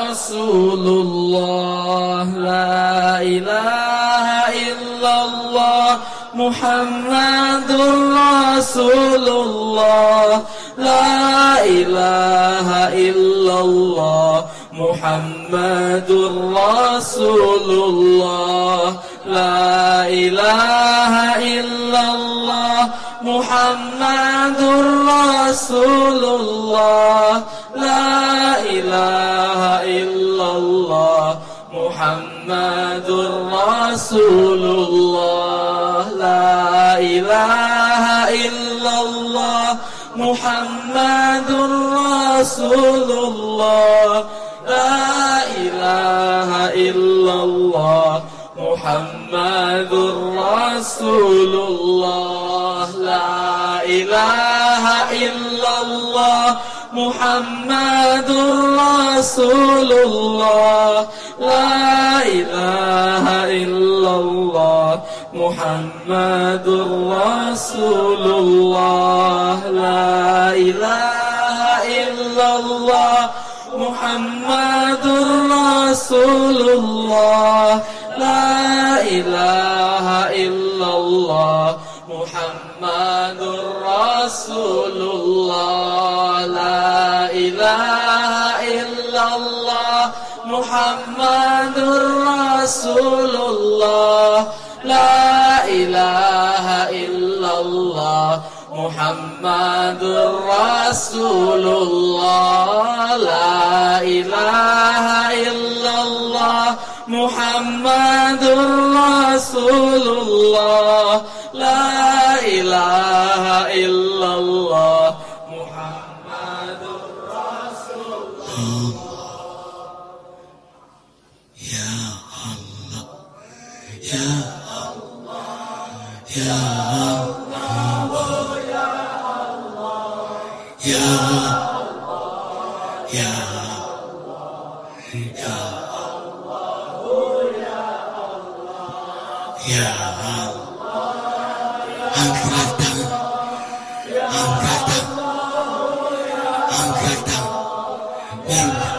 Rasulullah, la ilaha illallah Muhammadur Rasulullah, la ilaha illallah Muhammadur Rasulullah, la ilaha illallah Muhammadur Rasulullah, la ilaha illallah Muhammadur Rasulullah, la ilaha illallah Muhammadur Rasulullah, la ilaha illallah Muhammadur Rasulullah, la ilaha illallah Muhammadur Rasulullah. La ilaha illallah Muhammadur Rasulullah. La ilaha illallah Muhammadur Rasulullah. La ilaha illallah Muhammadur Rasulullah. La ilaha illallah Muhammadur Rasulullah. La ilaha illallah Muhammadur Rasulullah. La ilaha illallah Muhammadur Rasulullah. La ilaha illallah Muhammadur Rasulullah. Ya Allah, Ya Allah, Ya Allah, Ya Allah, Ya Ya angkat tangan, angkat tangan, angkat tangan, minta.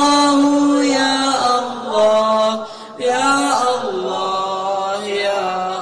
Ya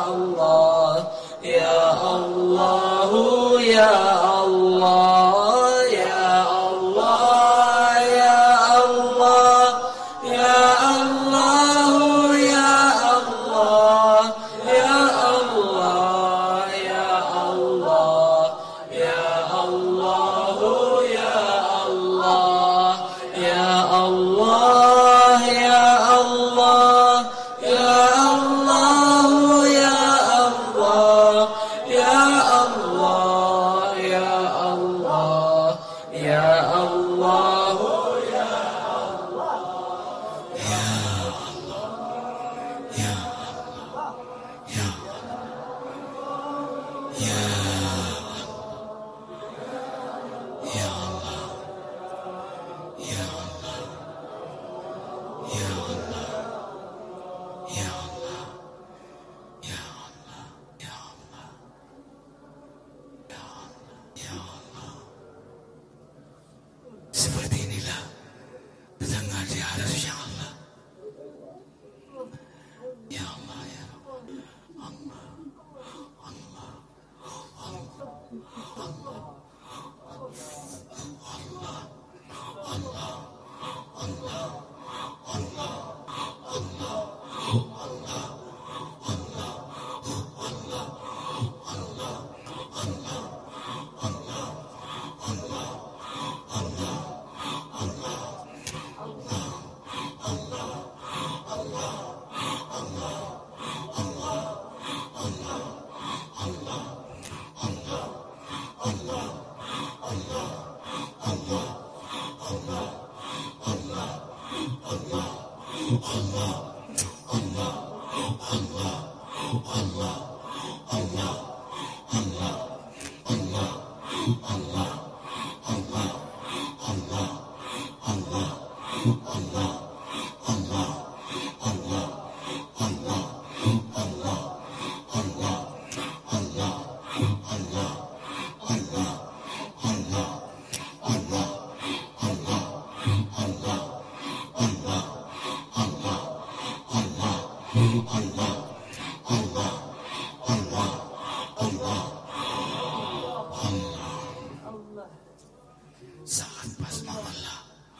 Saat pas mengalah,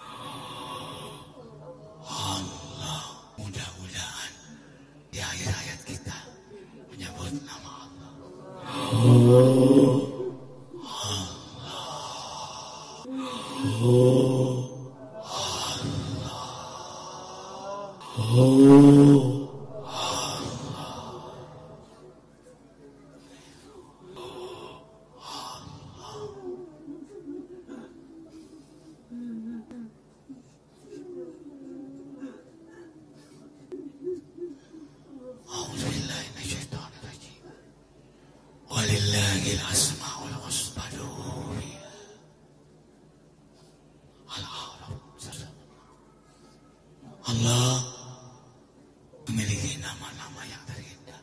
Allah, mudah-mudahan di akhir ayat kita menyebut nama Allah. Walillahil asmaul husna Allah memiliki nama-nama yang terindah.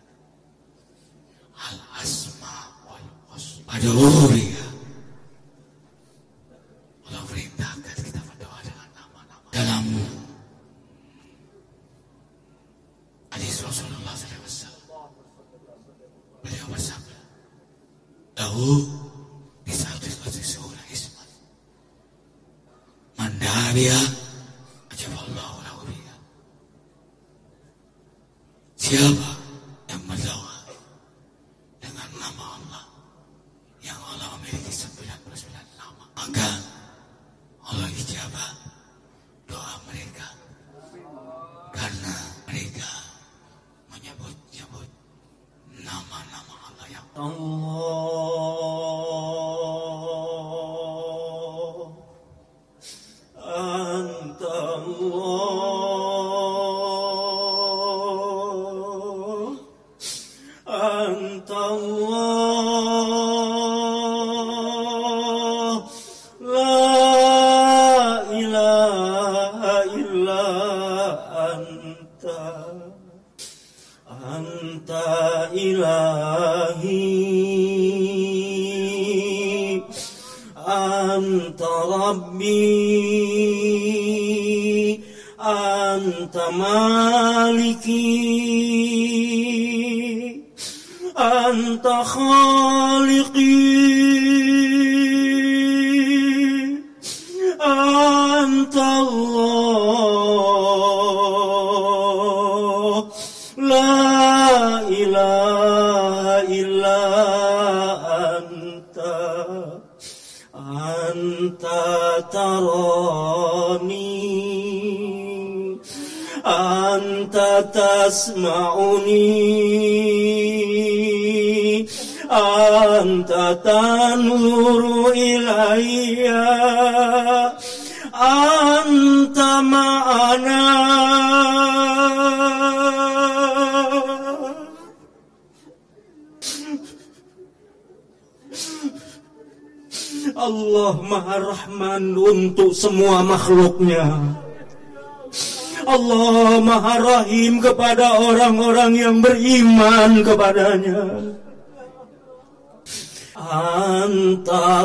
Al-asmaul husna. Allah perintahkan kita berdoa dengan nama-nama. Dalam hadis Rasulullah SAW, beliau bersabda, "Lahu bisa'atul ismat. Man da'a ajaballahu lahu biha." Siapa yang berdoa dengan nama Allah yang Allah memiliki 99 nama, maka Allah ijabah doa mereka karena mereka menyebut-nyebut nama-nama Allah yang Anta maliki, Anta khaliqi, Anta Allah, la ilaha illa anta, anta tarani, anta tasma'uni, anta tanuru ilayya, anta ma'ana. Allah Maha Rahman untuk semua makhluknya. Allah Maha Rahim kepada orang-orang yang beriman kepadanya. Antar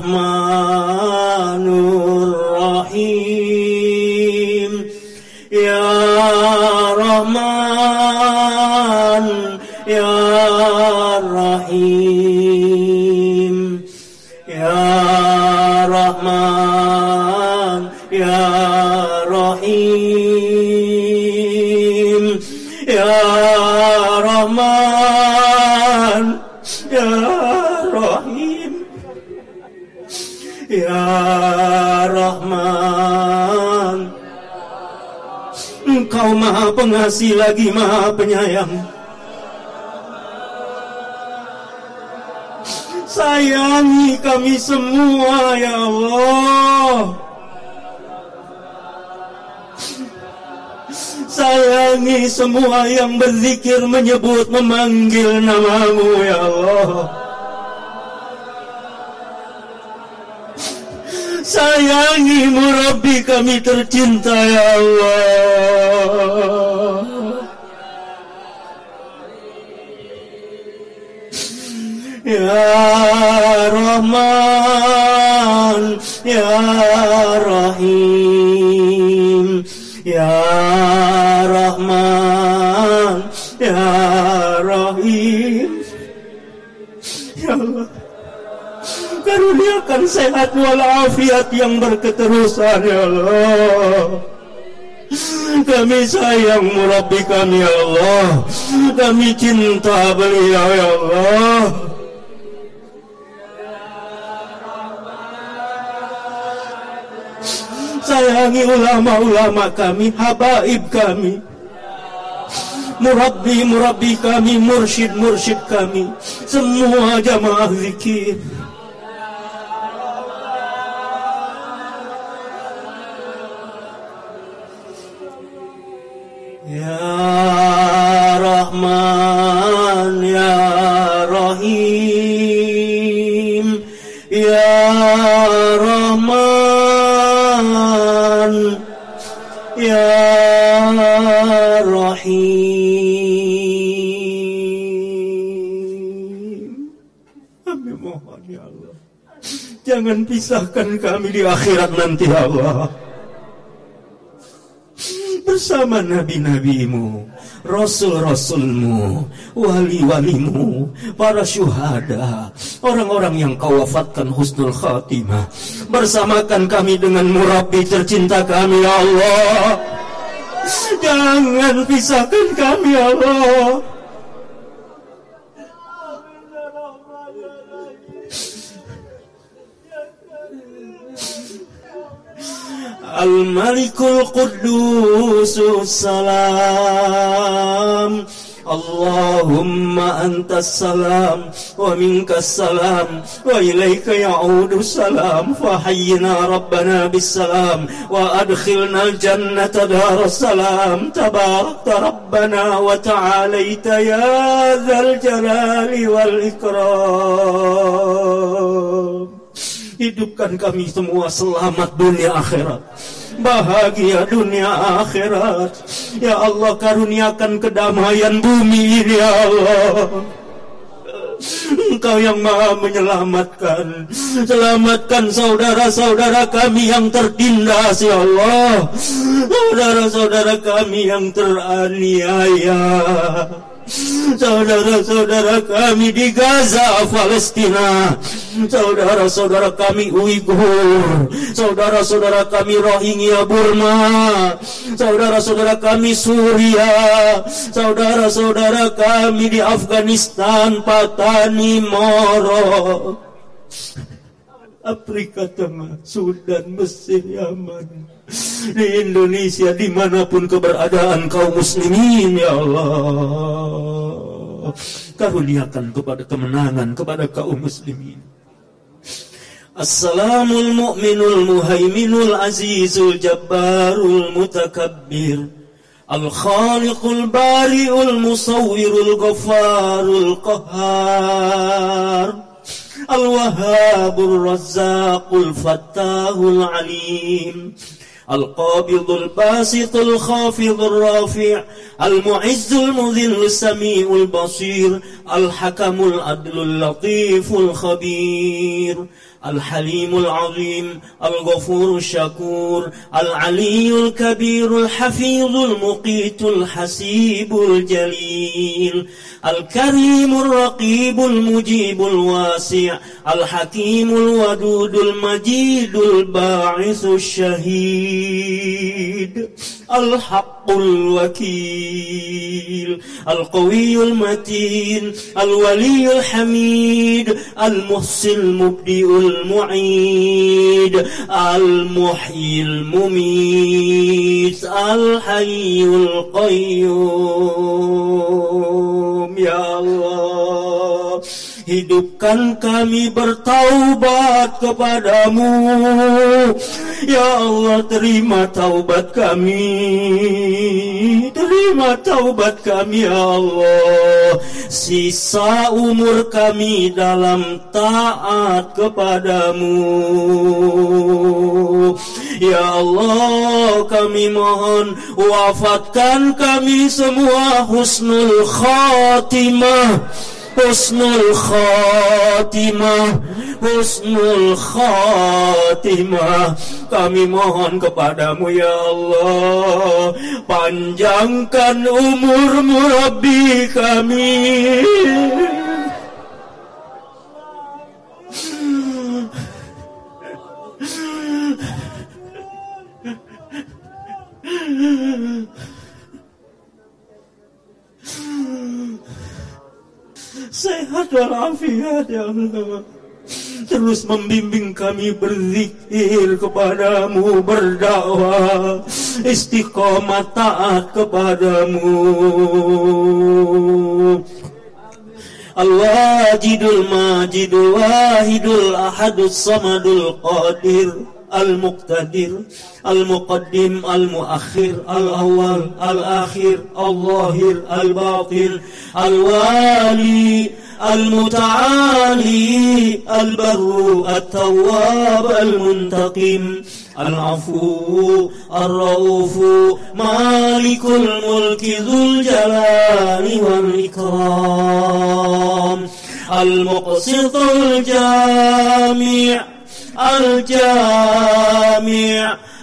Rahmanur Rahim, Ya Rahman, Ya Rahim, Ya Rahman, Ya Rahim, Ya Rahman, Ya Rahim, Ya Rahman. Engkau Maha Pengasih lagi Maha Penyayang. Sayangi kami semua ya Allah. Sayangi semua yang berzikir, menyebut, memanggil nama-Mu ya Allah. Sayangi murabbi kami tercinta ya Allah. Ya Rahman, Ya Rahim, Ya Rahman, Ya Rahim. Ya Allah, karuniakan sehat walafiat yang berketerusan ya Allah. Kami sayang murabbi kami ya Allah. Kami cinta beliau ya Allah. Sayangi ulama-ulama kami, habaib kami, murabbi kami, mursyid kami, semua jamaah zikir. Ya Rahman, Ya Rahim, Ya Rahman, Ya Rahim. Kami mohon ya Allah, jangan pisahkan kami di akhirat nanti ya Allah. Bersama nabi-nabimu, rasul-rasulmu, wali-walimu, para syuhada, orang-orang yang kau wafatkan husnul khatimah. Bersamakan kami dengan murabbi tercinta kami ya Allah. Jangan pisahkan kami ya Allah. Al-Malikul Quddusus Salam, Allahumma antas salam wa minkas salam wa ilaika ya'udu salam, fahayyina rabbana bis salam wa adkhilna al-jannata daras salam, tabarakta rabbana wa ta'alaita ya dzal jalali wal ikram. Hidupkan kami semua selamat dunia akhirat, bahagia dunia akhirat. Ya Allah, karuniakan kedamaian bumi ini ya Allah. Engkau yang maha menyelamatkan. Selamatkan saudara-saudara kami yang tertindas ya Allah, saudara-saudara kami yang teraniaya, saudara-saudara kami di Gaza, Palestina, saudara-saudara kami Uighur, saudara-saudara kami Rohingya, Burma, saudara-saudara kami Suria, saudara-saudara kami di Afghanistan, Patani, Moro, Afrika Tengah, Sudan, Mesir, Yaman, di Indonesia, dimanapun keberadaan kaum muslimin ya Allah, karuniakan kepada kemenangan kepada kaum muslimin. Assalamul mu'minul muhaiminul azizul jabbarul mutakabbir, al-khaliqul bari'ul musawwirul ghafarul qahhar, al-wahhabur razzaqul fattahul alim, القابض الباسط الخافض الرافع المعز المذل السميع البصير الحكم العدل اللطيف الخبير الحليم العظيم الغفور الشكور العلي الكبير الحفيظ المقيت الحسيب الجليل الكريم الرقيب المجيب الواسع الحكيم الودود المجيد الباعث الشهيد الحق الوكيل القوي المتين الولي الحميد المحسن المبدئ المعيد المحيي المميت الحي القيوم. Ya Allah, hidupkan kami bertaubat kepadamu. Ya Allah, terima taubat kami, terima taubat kami ya Allah. Sisa umur kami dalam taat kepadamu. Ya Allah, kami mohon wafatkan kami semua husnul khatimah, husnul khatimah, husnul khatimah. Kami mohon kepadamu ya Allah, panjangkan umur murabbi kami. Sehat walafiat ya Allah. Terus membimbing kami berzikir kepadamu, berdakwah, istiqomah taat kepadamu. Al-Wajidul Majidul Wahidul Ahadus Samadul Qadir Al-Muqtadir Al-Muqaddim Al-Muakhir Al-Awwal Al-Akhir Al-Zahir Al-Batin Al-Wali Al-Muta'ali Al-Barru At-Tawwab Al-Muntaqim Al-Afu Ar-Raufu Malikul Mulki Dzul Jalali wal Ikram Al-Muqsitul Jami' Al-Jami'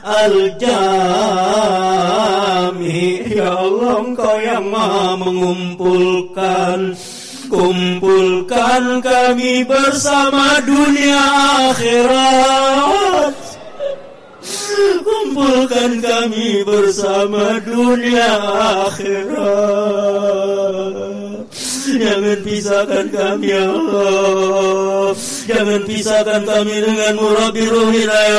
Al-Jami'. Ya Allah, Engkau yang Maha mengumpulkan, kumpulkan kami bersama dunia akhirat. Kumpulkan kami bersama dunia akhirat. Jangan pisahkan kami ya Allah. Jangan pisahkan kami dengan murabbi ruhina ya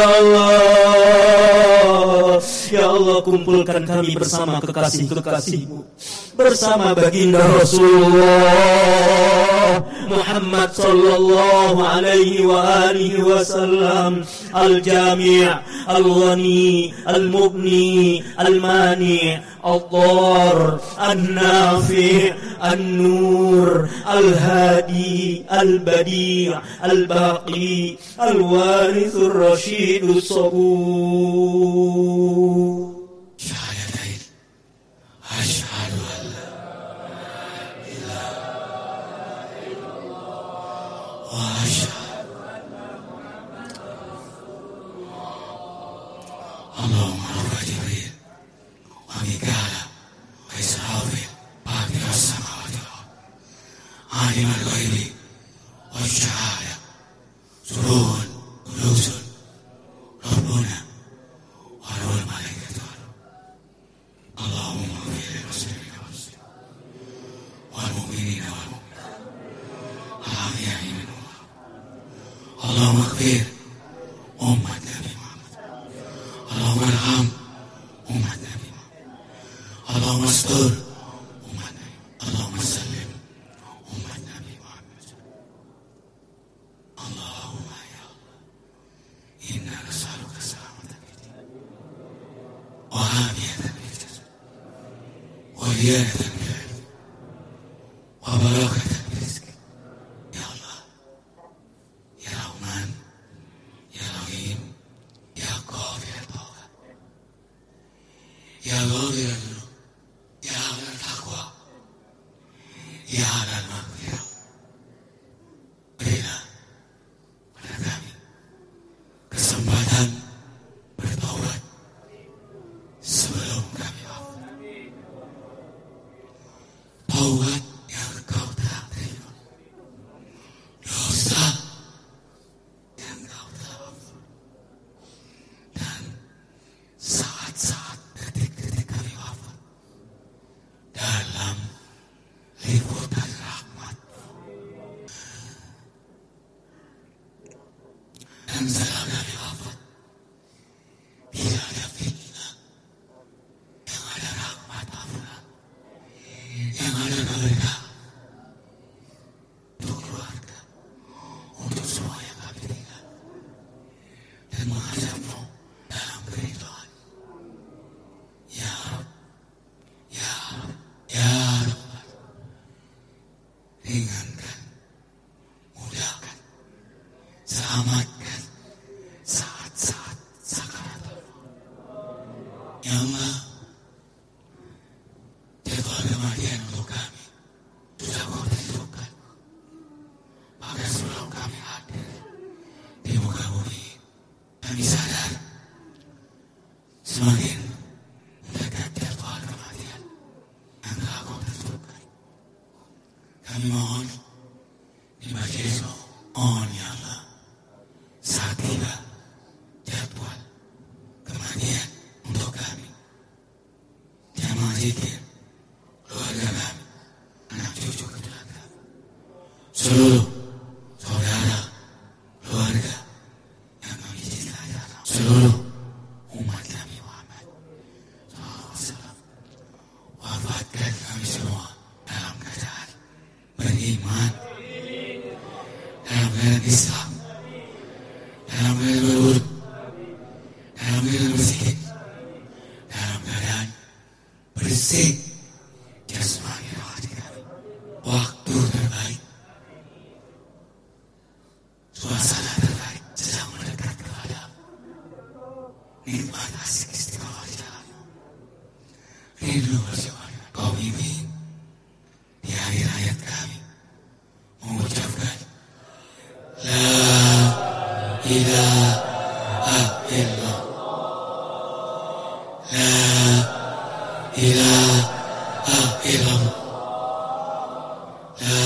Allah. Ya Allah, kumpulkan kami bersama kekasih-kekasih-Mu, bersama baginda Rasulullah Muhammad sallallahu alaihi wa alihi wasallam. Al-Jami', Al-Ghani, Al-Mughni, Al-Mani', Al-Dhar, Al-Nafi', Al-Nur, Al-Hadi, Al-Badi', Al-Baqi, Al-Warithur Rashidus Sabur. Syahadatain, asyhadu an la ilaha illallah wa asyhadu anna Muhammadan Rasulullah. Allahumma rabb Jibril wa Mikala wa Israfil fatir as-samawati wal ardh alim al-ghaibi wash-shahada surun ulusun rabbuna wa rabbul malaikati Allahumma ighfir li muslimina wal muslimat wal mu'minina wal mu'minat al-ahya'i minhum Allahumma ighfir ummat Nabi Muhammad Allahumma arham ummat Nabi Muhammad Allahumma astur ummat Nabi Allahumma sallim ummat Nabi Muhammad Allahumma ya Allah inna nas'aluka salamatan fid din wa afiyatan fil jasad wa ziyadatan fil ilm wa barakatan fil rizq. Ya Allah, ya Rahman, ya Rahim, ya Ghafir al-Tawbah, ya Ghafir al-Dhunub, ya Ahlal Taqwa, ya Ahlal Maghfirah. Berilah pada kami kesempatan bertaubat sebelum kami wafat. Taubat yang Kau telah terima, dosa yang Kau telah ampuni, dan saat-saat detik-detik kami wafat dalam liputan rahmat. Dan setelah kami wafat, bila ada fitnah, yang ada rahmat Allah, yang ada keberkahan untuk keluarga, ringankan, mudahkan, selamatkan saat-saat sakaratul maut. Ya Allah, jadwal kematian untuk kami sudah Kau tentukan. Bahkan sebelum kami hadir di muka bumi, kami sadar semakin mendekat jadwal kematian yang telah Kau tentukan. Kami mohon di majelis-Mu, mohon ya Allah, saat tiba jadwal kematian untuk kami, jamaah zikir, keluarga kami, anak cucu keturunan kami, seluruh saudara, keluarga yang kami cintai, seluruh umat Nabi Muhammad SAW, wafatkan kami semua dalam keadaan beriman, dalam keadaan Islam, dalam keadaan berwudu, dalam keadaan berzikir, dalam keadaan bersih jasmani rohani kami. Waktu terbaik, suasana terbaik sedang mendekat kepada-Mu. Nikmat asik istiqomah di jalan-Mu. Rindu bersama Kau bimbing di akhir hayat kami mengucapkan La ilaha illallah, La ilaha illallah, La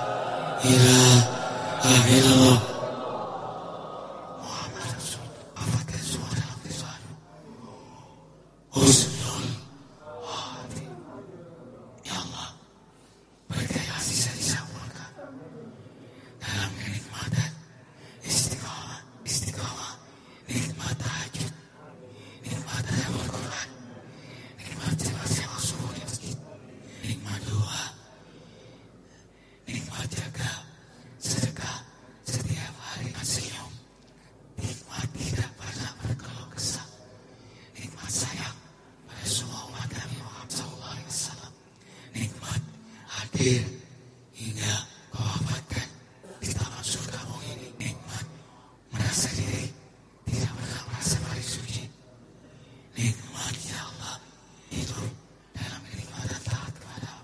ilaha illallah. Muhammad Rasulullah. Wafatkan semua dalam kesuatu husnul hati. Ya Allah, berkailah sisa-sisa umur kami dalam kenikmatan istiqomah, nikmat tahajud, nikmat tadabbur Quran, nikmat siang subuh di masjid, nikmat doa, nikmat jaga sedekah setiap hari, senyum, nikmat tidak pernah berkeluh kesah, nikmat sayang pada semua umat Nabi Muhammad SAW, nikmat hadir hingga Kau wafatkan di taman surga-Mu ini, nikmat merasa diri tidak pernah merasa paling suci, nikmat ya Allah hidup dalam kenikmatan taat kepada-Mu.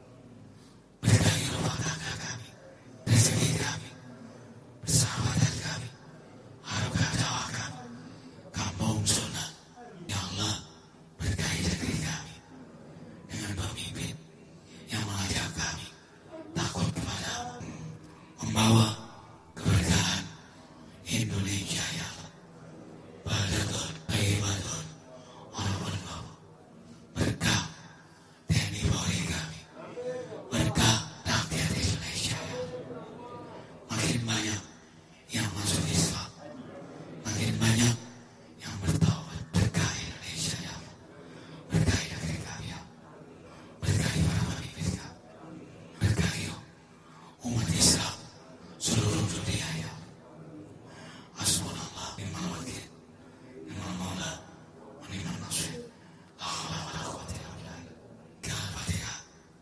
Berkahi rumah tangga kami, rezeki kami, persahabatan kami, harga dakwah kami, kampung sunnah. Ya Allah, berkahi negeri kami dengan pemimpin yang mengajak kami takut kepada-Mu, membawa keberkahan Indonesia ya Allah. Baladun, Tayyibatun, walaupun Bapak, berkah TNI Polri kami, berkah rakyat Indonesia ya Allah. Makin banyak yang masuk Islam, makin banyak yang bertaubat, berkah Indonesia ya Allah. Berkahi negeri kami ya Allah. Berkahi para pemimpin kami, berkahi umat Islam seluruh dunia ya Allah. Hasbunallah ni'mal wakil, ni'mal maula, wa ni'mal nasir. La haula wa la quwwata illa billah. Al-Fatihah.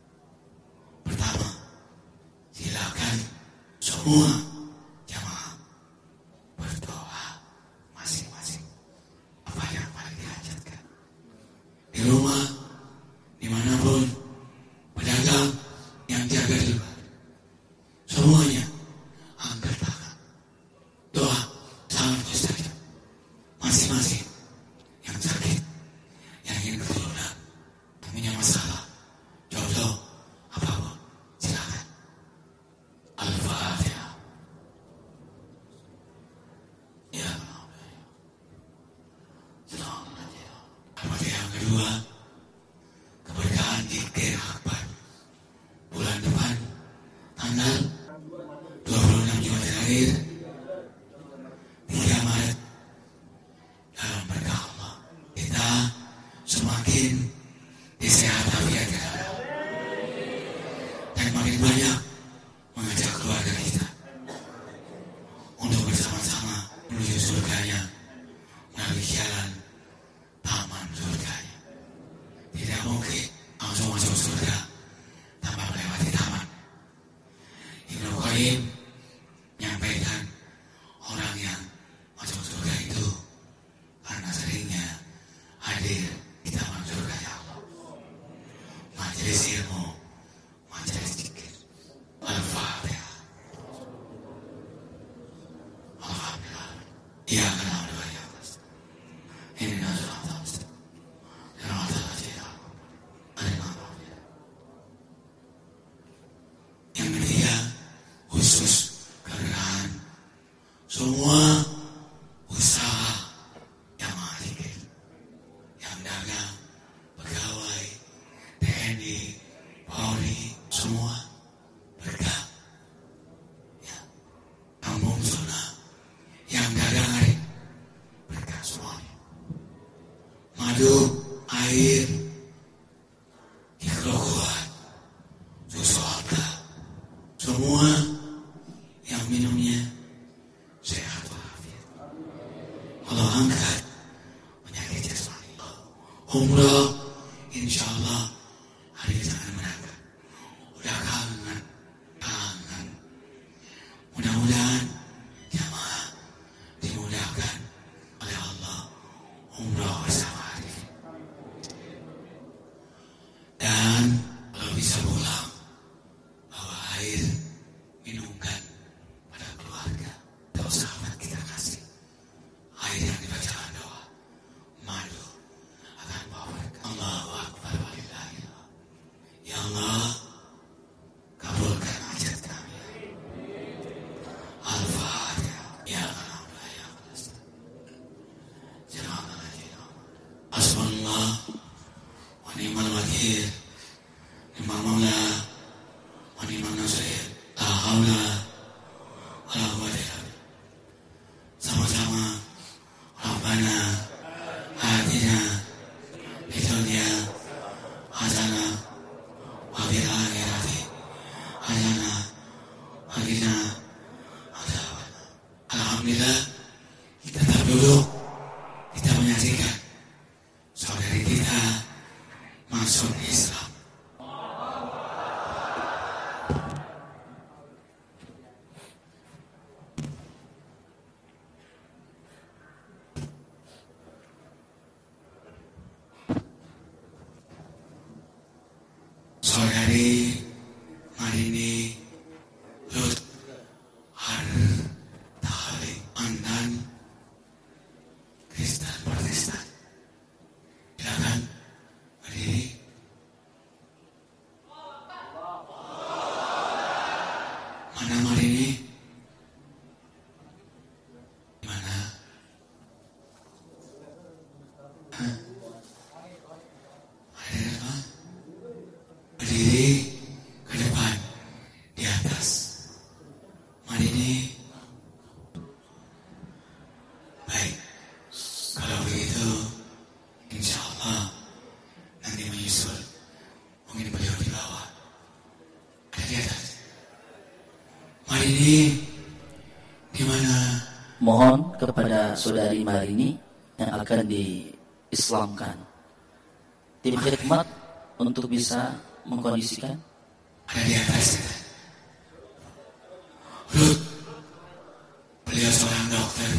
Pertama, silakan semua jamaah berdoa masing-masing apa yang paling dihajatkan. Di rumah, dimanapun, pedagang yang jaga di luar, semuanya angkat tangan. Doa sangat mustajab. Masing-masing yang sakit, yang ingin keturunan, yang punya masalah, jodoh, apapun, silakan. Al-Fatihah. Ya Allah. Al-Fatihah yang kedua, keberkahan zikir akbar. Bulan depan, tanggal 26 Jumat terakhir, 3 Maret, dalam berkah Allah, kita semakin disehat walafiat dan makin banyak mengajak keluarga kita untuk bersama-sama menuju surganya melalui jalan taman surganya. Tidak mungkin langsung masuk surga tanpa melewati taman. إياك نعبد وإياك نستعين اهدنا الصراط المستقيم صراط الذين أنعمت عليهم. Yang ketiga, khusus keadaan semua usaha yang mahir, yang dagang, pegawai, TNI, Polri, semua berkah. Ya, kampung zona yang dagang hari berkah semuanya. Madu, air, kerokokan, susu alta, semua yang minumnya sehat walafiat. Allah angkat penyakit jasmani. Umrah, insya Allah hari kita akan berangkat. Udah kangen. Mudah-mudahan jamaah dimudahkan oleh Allah umrah bersama hari. Dan kalau bisa pulang, bawa air, minumkan pada keluarga atau sahabat kita kasih. Air yang dibacakan doa, madu akan bawa berkah. Allahu Akbar walillahi. Ya Allah, kabulkan hajat kami. Al-Fatihah. Ya Allah, ya Allah. Hasbunallah wa ni'mal wakil. Ni'mal maula wa ni'mal nasir. La haula wa la quwwata illa billah. Sama-sama. Rabbana atina fid dunya hasanah wa fil akhirati hasanah wa qina adzabannar. Alhamdulillah, kita tetap duduk, kita menyaksikan saudari kita masuk Islam. Saudari Marini Lut Hartali, mantan Kristen Protestan. Silakan berdiri. Mana Marini? Di mana? Hah? Ada di depan? Berdiri ke depan, di atas. Marini. Baik, kalau begitu, insya Allah nanti menyusul. Mungkin beliau di bawah, ada di atas. Marini, gimana? Mohon kepada saudari Marini yang akan diislamkan, tim khidmat untuk bisa mengkondisikan. Ada di atas. Ruth, beliau seorang dokter.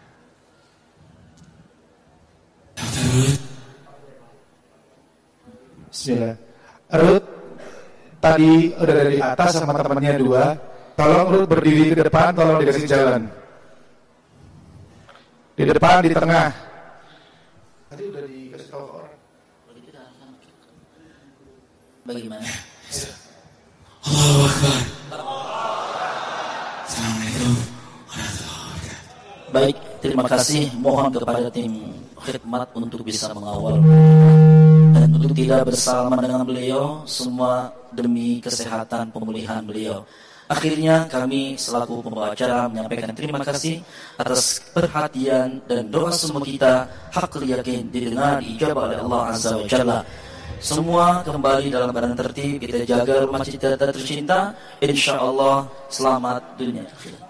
Dokter Ruth. Bismillah. Ruth tadi udah dari atas sama temannya dua. Tolong Ruth berdiri ke depan, tolong dikasih jalan. Di depan, di tengah. Tadi udah dikasih tahu orang. Bagaimana? Allahu Akbar. Assalamualaikum warahmatullahi wabarakatuh. Baik, terima kasih. Mohon kepada tim khidmat untuk bisa mengawal dan untuk tidak bersalaman dengan beliau, semua demi kesehatan pemulihan beliau. Akhirnya kami selaku pembawa acara menyampaikan terima kasih atas perhatian dan doa semua kita. Hakul yakin didengar, ijabah oleh Allah Azza wa Jalla. Semua kembali dalam keadaan tertib, kita jaga rumah kita tercinta. Insya Allah selamat dunia akhirat.